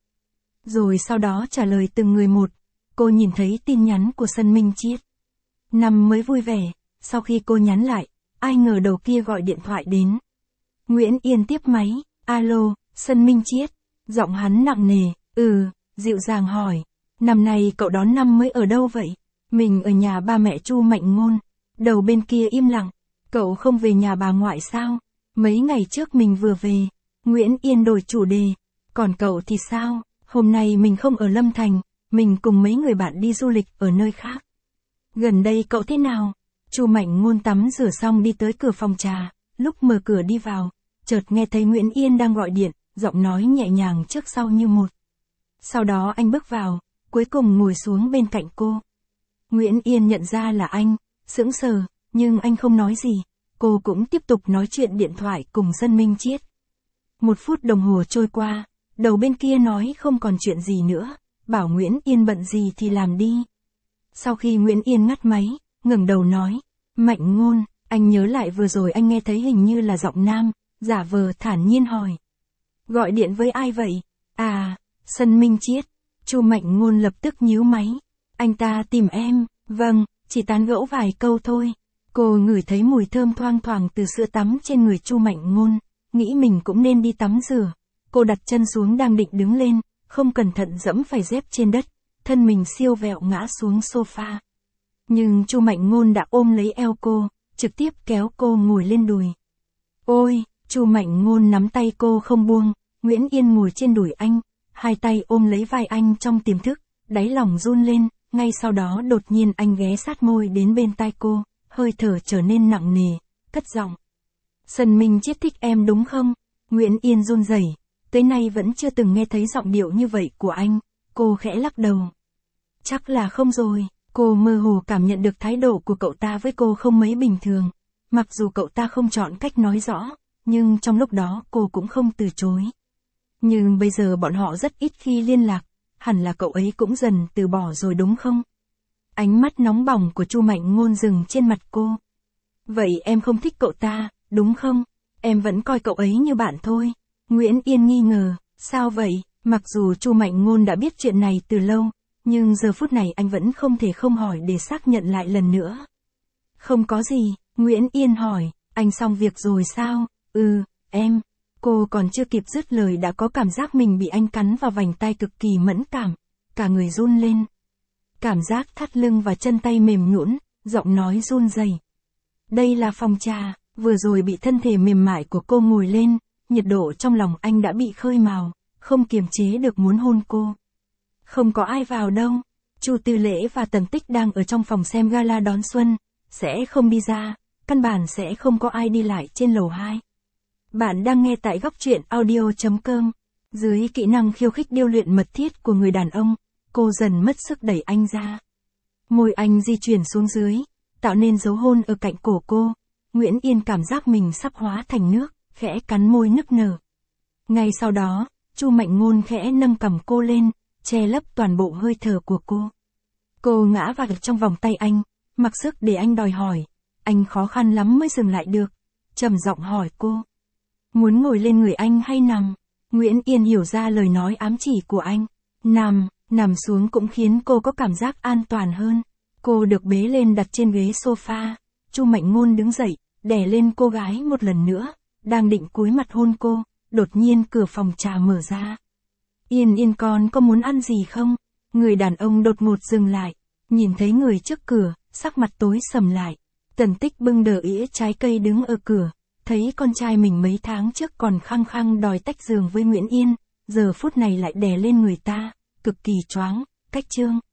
Rồi sau đó trả lời từng người một, cô nhìn thấy tin nhắn của Sân Minh Chiết. Năm mới vui vẻ, sau khi cô nhắn lại, ai ngờ đầu kia gọi điện thoại đến. Nguyễn Yên tiếp máy, alo, Sân Minh Chiết, giọng hắn nặng nề, ừ, dịu dàng hỏi, năm nay cậu đón năm mới ở đâu vậy? Mình ở nhà ba mẹ Chu Mạnh Ngôn. Đầu bên kia im lặng, cậu không về nhà bà ngoại sao? Mấy ngày trước mình vừa về. Nguyễn Yên đổi chủ đề, còn cậu thì sao? Hôm nay mình không ở Lâm Thành, mình cùng mấy người bạn đi du lịch ở nơi khác. Gần đây cậu thế nào? Chu Mạnh Ngôn tắm rửa xong đi tới cửa phòng trà, lúc mở cửa đi vào, chợt nghe thấy Nguyễn Yên đang gọi điện, giọng nói nhẹ nhàng trước sau như một. Sau đó anh bước vào, cuối cùng ngồi xuống bên cạnh cô. Nguyễn Yên nhận ra là anh, sững sờ, nhưng anh không nói gì, cô cũng tiếp tục nói chuyện điện thoại cùng Sân Minh Chiết. Một phút đồng hồ trôi qua, đầu bên kia nói không còn chuyện gì nữa, bảo Nguyễn Yên bận gì thì làm đi. Sau khi Nguyễn Yên ngắt máy, ngẩng đầu nói, Mạnh Ngôn, anh nhớ lại vừa rồi anh nghe thấy hình như là giọng nam, giả vờ thản nhiên hỏi. Gọi điện với ai vậy? À, Sân Minh Chiết. Chu Mạnh Ngôn lập tức nhíu máy. Anh ta tìm em, vâng, chỉ tán gẫu vài câu thôi. Cô ngửi thấy mùi thơm thoang thoảng từ sữa tắm trên người Chu Mạnh Ngôn, nghĩ mình cũng nên đi tắm rửa. Cô đặt chân xuống đang định đứng lên, không cẩn thận dẫm phải dép trên đất, thân mình siêu vẹo ngã xuống sofa. Nhưng Chu Mạnh Ngôn đã ôm lấy eo cô, trực tiếp kéo cô ngồi lên đùi. Ôi, Chu Mạnh Ngôn nắm tay cô không buông, Nguyễn Yên ngồi trên đùi anh, hai tay ôm lấy vai anh trong tiềm thức, đáy lòng run lên, ngay sau đó đột nhiên anh ghé sát môi đến bên tai cô, hơi thở trở nên nặng nề, cất giọng. Sân Minh Chiết thích em đúng không? Nguyễn Yên run rẩy, tới nay vẫn chưa từng nghe thấy giọng điệu như vậy của anh, cô khẽ lắc đầu. Chắc là không rồi, cô mơ hồ cảm nhận được thái độ của cậu ta với cô không mấy bình thường, mặc dù cậu ta không chọn cách nói rõ, nhưng trong lúc đó cô cũng không từ chối. Nhưng bây giờ bọn họ rất ít khi liên lạc, hẳn là cậu ấy cũng dần từ bỏ rồi đúng không? Ánh mắt nóng bỏng của Chu Mạnh Ngôn dừng trên mặt cô. Vậy em không thích cậu ta, đúng không? Em vẫn coi cậu ấy như bạn thôi. Nguyễn Yên nghi ngờ, sao vậy? Mặc dù Chu Mạnh Ngôn đã biết chuyện này từ lâu, nhưng giờ phút này anh vẫn không thể không hỏi để xác nhận lại lần nữa. Không có gì, Nguyễn Yên hỏi, anh xong việc rồi sao? Ừ, em. Cô còn chưa kịp dứt lời đã có cảm giác mình bị anh cắn vào vành tay cực kỳ mẫn cảm, cả người run lên. Cảm giác thắt lưng và chân tay mềm nhũn, giọng nói run rẩy. Đây là phòng trà, vừa rồi bị thân thể mềm mại của cô ngồi lên, nhiệt độ trong lòng anh đã bị khơi mào, không kiềm chế được muốn hôn cô. Không có ai vào đâu, Chu Tư Lễ và Tần Tích đang ở trong phòng xem gala đón xuân, sẽ không đi ra, căn bản sẽ không có ai đi lại trên lầu hai. Bạn đang nghe tại góc truyện audio chấm com. Dưới kỹ năng khiêu khích điêu luyện mật thiết của người đàn ông, cô dần mất sức đẩy anh ra. Môi anh di chuyển xuống dưới, tạo nên dấu hôn ở cạnh cổ cô. Nguyễn Yên cảm giác mình sắp hóa thành nước, khẽ cắn môi nức nở. Ngay sau đó, Chu Mạnh Ngôn khẽ nâng cằm cô lên, che lấp toàn bộ hơi thở của cô. Cô ngã vào trong vòng tay anh, mặc sức để anh đòi hỏi. Anh khó khăn lắm mới dừng lại được, trầm giọng hỏi cô. Muốn ngồi lên người anh hay nằm? Nguyễn Yên hiểu ra lời nói ám chỉ của anh. Nằm, nằm xuống cũng khiến cô có cảm giác an toàn hơn. Cô được bế lên đặt trên ghế sofa. Chu Mạnh Ngôn đứng dậy, đè lên cô gái một lần nữa, đang định cúi mặt hôn cô, đột nhiên cửa phòng trà mở ra. Yên Yên con có muốn ăn gì không? Người đàn ông đột ngột dừng lại, nhìn thấy người trước cửa, sắc mặt tối sầm lại. Tần Tích bưng đờ ĩa trái cây đứng ở cửa, thấy con trai mình mấy tháng trước còn khăng khăng đòi tách giường với Nguyễn Yên, giờ phút này lại đè lên người ta, cực kỳ choáng, cách trương.